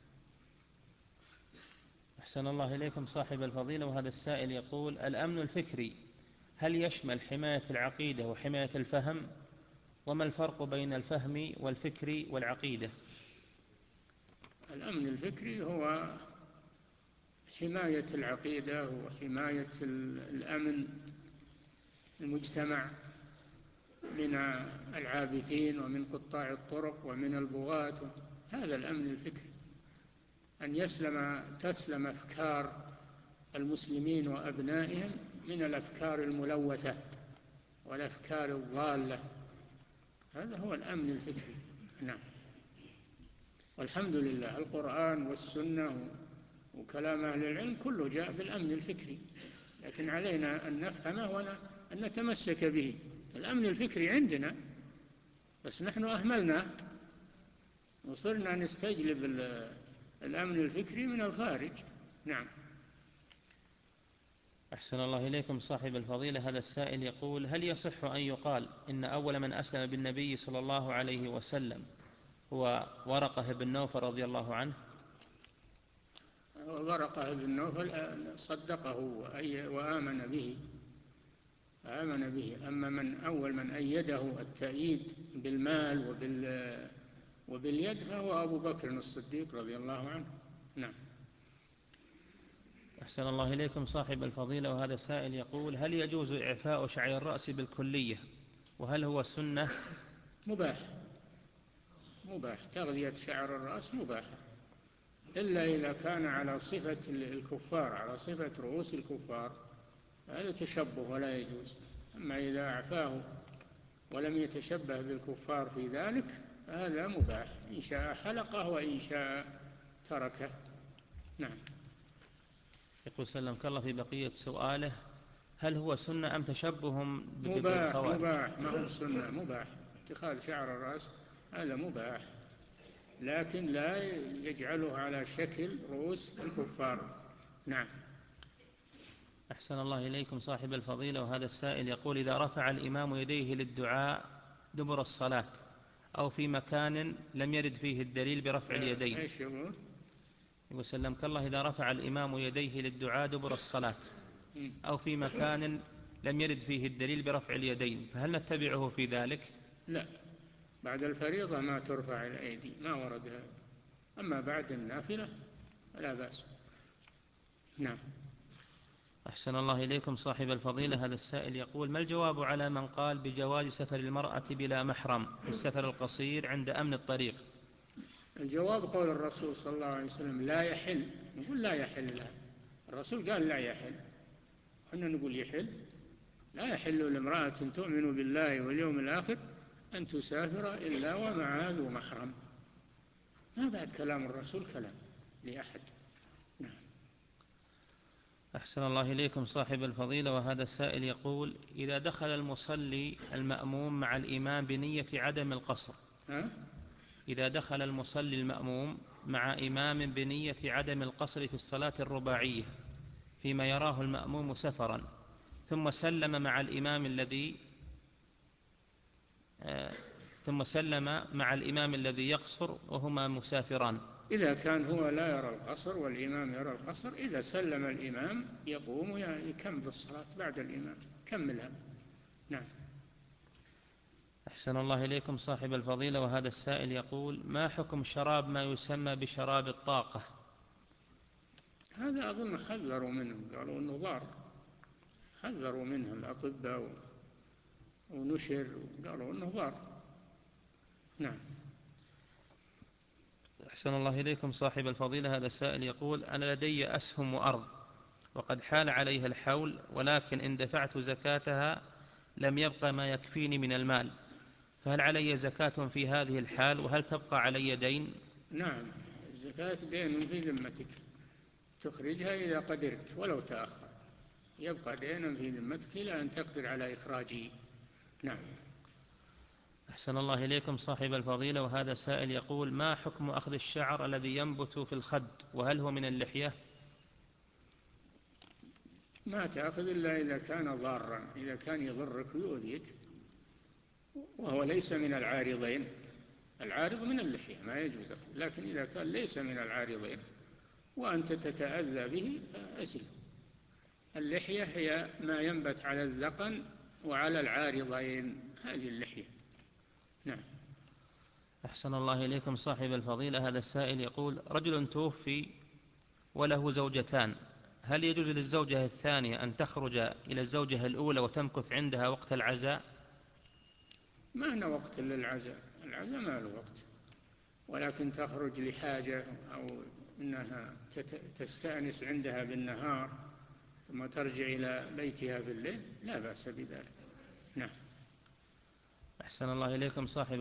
أحسن الله إليكم صاحب الفضيلة، وهذا السائل يقول: الأمن الفكري هل يشمل حماية العقيدة وحماية الفهم؟ وما الفرق بين الفهم والفكر والعقيدة؟ الأمن الفكري هو حماية العقيدة وحماية الأمن المجتمع من العابثين ومن قطاع الطرق ومن البغاة. هذا الأمن الفكري، أن يسلم تسلم أفكار المسلمين وأبنائهم من الأفكار الملوثة والأفكار الضالة. هذا هو الأمن الفكري. نعم. والحمد لله القرآن والسنة وكلام أهل العلم كله جاء بالأمن الفكري، لكن علينا أن نفهمه وأن نتمسك به. الأمن الفكري عندنا بس نحن أهملنا وصرنا نستجلب الأمن الفكري من الخارج. نعم. أحسن الله إليكم صاحب الفضيلة، هذا السائل يقول: هل يصح أن يقال إن أول من أسلم بالنبي صلى الله عليه وسلم هو ورقة بن نوفل رضي الله عنه؟ ورقة بن نوفل صدقه وآمن به آمن به أما من أول من أيده التأييد بالمال وبال وباليد فهو أبو بكر الصديق رضي الله عنه. نعم. أحسن الله إليكم صاحب الفضيلة، وهذا السائل يقول: هل يجوز إعفاء شعر الرأس بالكلية؟ وهل هو سنة؟ مباح مباح تغذية شعر الرأس مباح، إلا إذا كان على صفة الكفار، على صفة رؤوس الكفار، هذا تشبه ولا يجوز. أما إذا أعفاه ولم يتشبه بالكفار في ذلك هذا مباح، إن شاء حلقه وإن شاء تركه. نعم. يقول سلمك الله في بقية سؤاله: هل هو سنة أم تشبه مباح بالخوارج؟ مباح، ما هو سنة، مباح. اتخاذ شعر الرأس هذا مباح، لكن لا يجعله على شكل رؤوس الكفار. نعم. أحسن الله إليكم صاحب الفضيلة، وهذا السائل يقول: إذا رفع الإمام يديه للدعاء دبر الصلاة أو في مكان لم يرد فيه الدليل برفع اليدين. إيش يقول؟ يقول سلمك الله: إذا رفع الإمام يديه للدعاء دبر الصلاة أو في مكان لم يرد فيه الدليل برفع اليدين، فهل نتبعه في ذلك؟ لا، بعد الفريضة ما ترفع الأيدي، ما ورد هذا. أما بعد النافلة لا بأس. نعم. أحسن الله إليكم صاحب الفضيلة، هذا السائل يقول: ما الجواب على من قال بجواز سفر المرأة بلا محرم في السفر القصير عند أمن الطريق؟ الجواب قول الرسول صلى الله عليه وسلم: لا يحل. نقول لا يحل لها، الرسول قال لا يحل، حنا نقول يحل. لا يحل لامرأة تؤمن بالله واليوم الآخر أن تسافر إلا ومعها ذو محرم. ما بعد كلام الرسول كلام لأحد. نعم. أحسن الله إليكم صاحب الفضيلة، وهذا السائل يقول: إذا دخل المصلي المأموم مع الإمام بنية عدم القصر ها؟ إذا دخل المصلي المأموم مع إمام بنية عدم القصر في الصلاة الرباعية فيما يراه المأموم سفرا، ثم سلم مع الإمام الذي آه ثم سلم مع الإمام الذي يقصر وهما مسافران. إذا كان هو لا يرى القصر والإمام يرى القصر، إذا سلم الإمام يقوم ويكمل الصلاة بعد الإمام، كملها. نعم. أحسن الله إليكم صاحب الفضيلة، وهذا السائل يقول: ما حكم شراب ما يسمى بشراب الطاقة؟ هذا أظن حذروا منه، قالوا أنه ضار، حذروا منه الأطباء ونشر، قالوا أنه ضار. نعم. أحسن الله إليكم صاحب الفضيلة، هذا السائل يقول: أنا لدي أسهم وأرض وقد حال عليها الحول، ولكن إن دفعت زكاتها لم يبقى ما يكفيني من المال، فهل علي زكاة في هذه الحال وهل تبقى علي دين؟ نعم، الزكاة دين في ذمتك، تخرجها إذا قدرت ولو تأخر، يبقى دينا في ذمتك إلى أن تقدر على إخراجه. نعم. أحسن الله إليكم صاحب الفضيلة، وهذا سائل يقول: ما حكم أخذ الشعر الذي ينبت في الخد وهل هو من اللحية؟ ما تأخذ إلا إذا كان ضارا، إذا كان يضرك ويؤذيك وهو ليس من العارضين. العارض من اللحية ما يجوز، لكن إذا كان ليس من العارضين وأنت تتأذى به فأسل. اللحية هي ما ينبت على الذقن وعلى العارضين، هذه اللحية. نعم. أحسن الله إليكم صاحب الفضيلة، هذا السائل يقول: رجل توفي وله زوجتان، هل يجوز للزوجة الثانية أن تخرج إلى الزوجة الأولى وتمكث عندها وقت العزاء؟ ما هنا وقت للعزاء، العزاء ما له وقت، ولكن تخرج لحاجة أو أنها تستأنس عندها بالنهار ثم ترجع إلى بيتها في الليل لا بأس بذلك. نعم. أحسن الله إليكم صاحب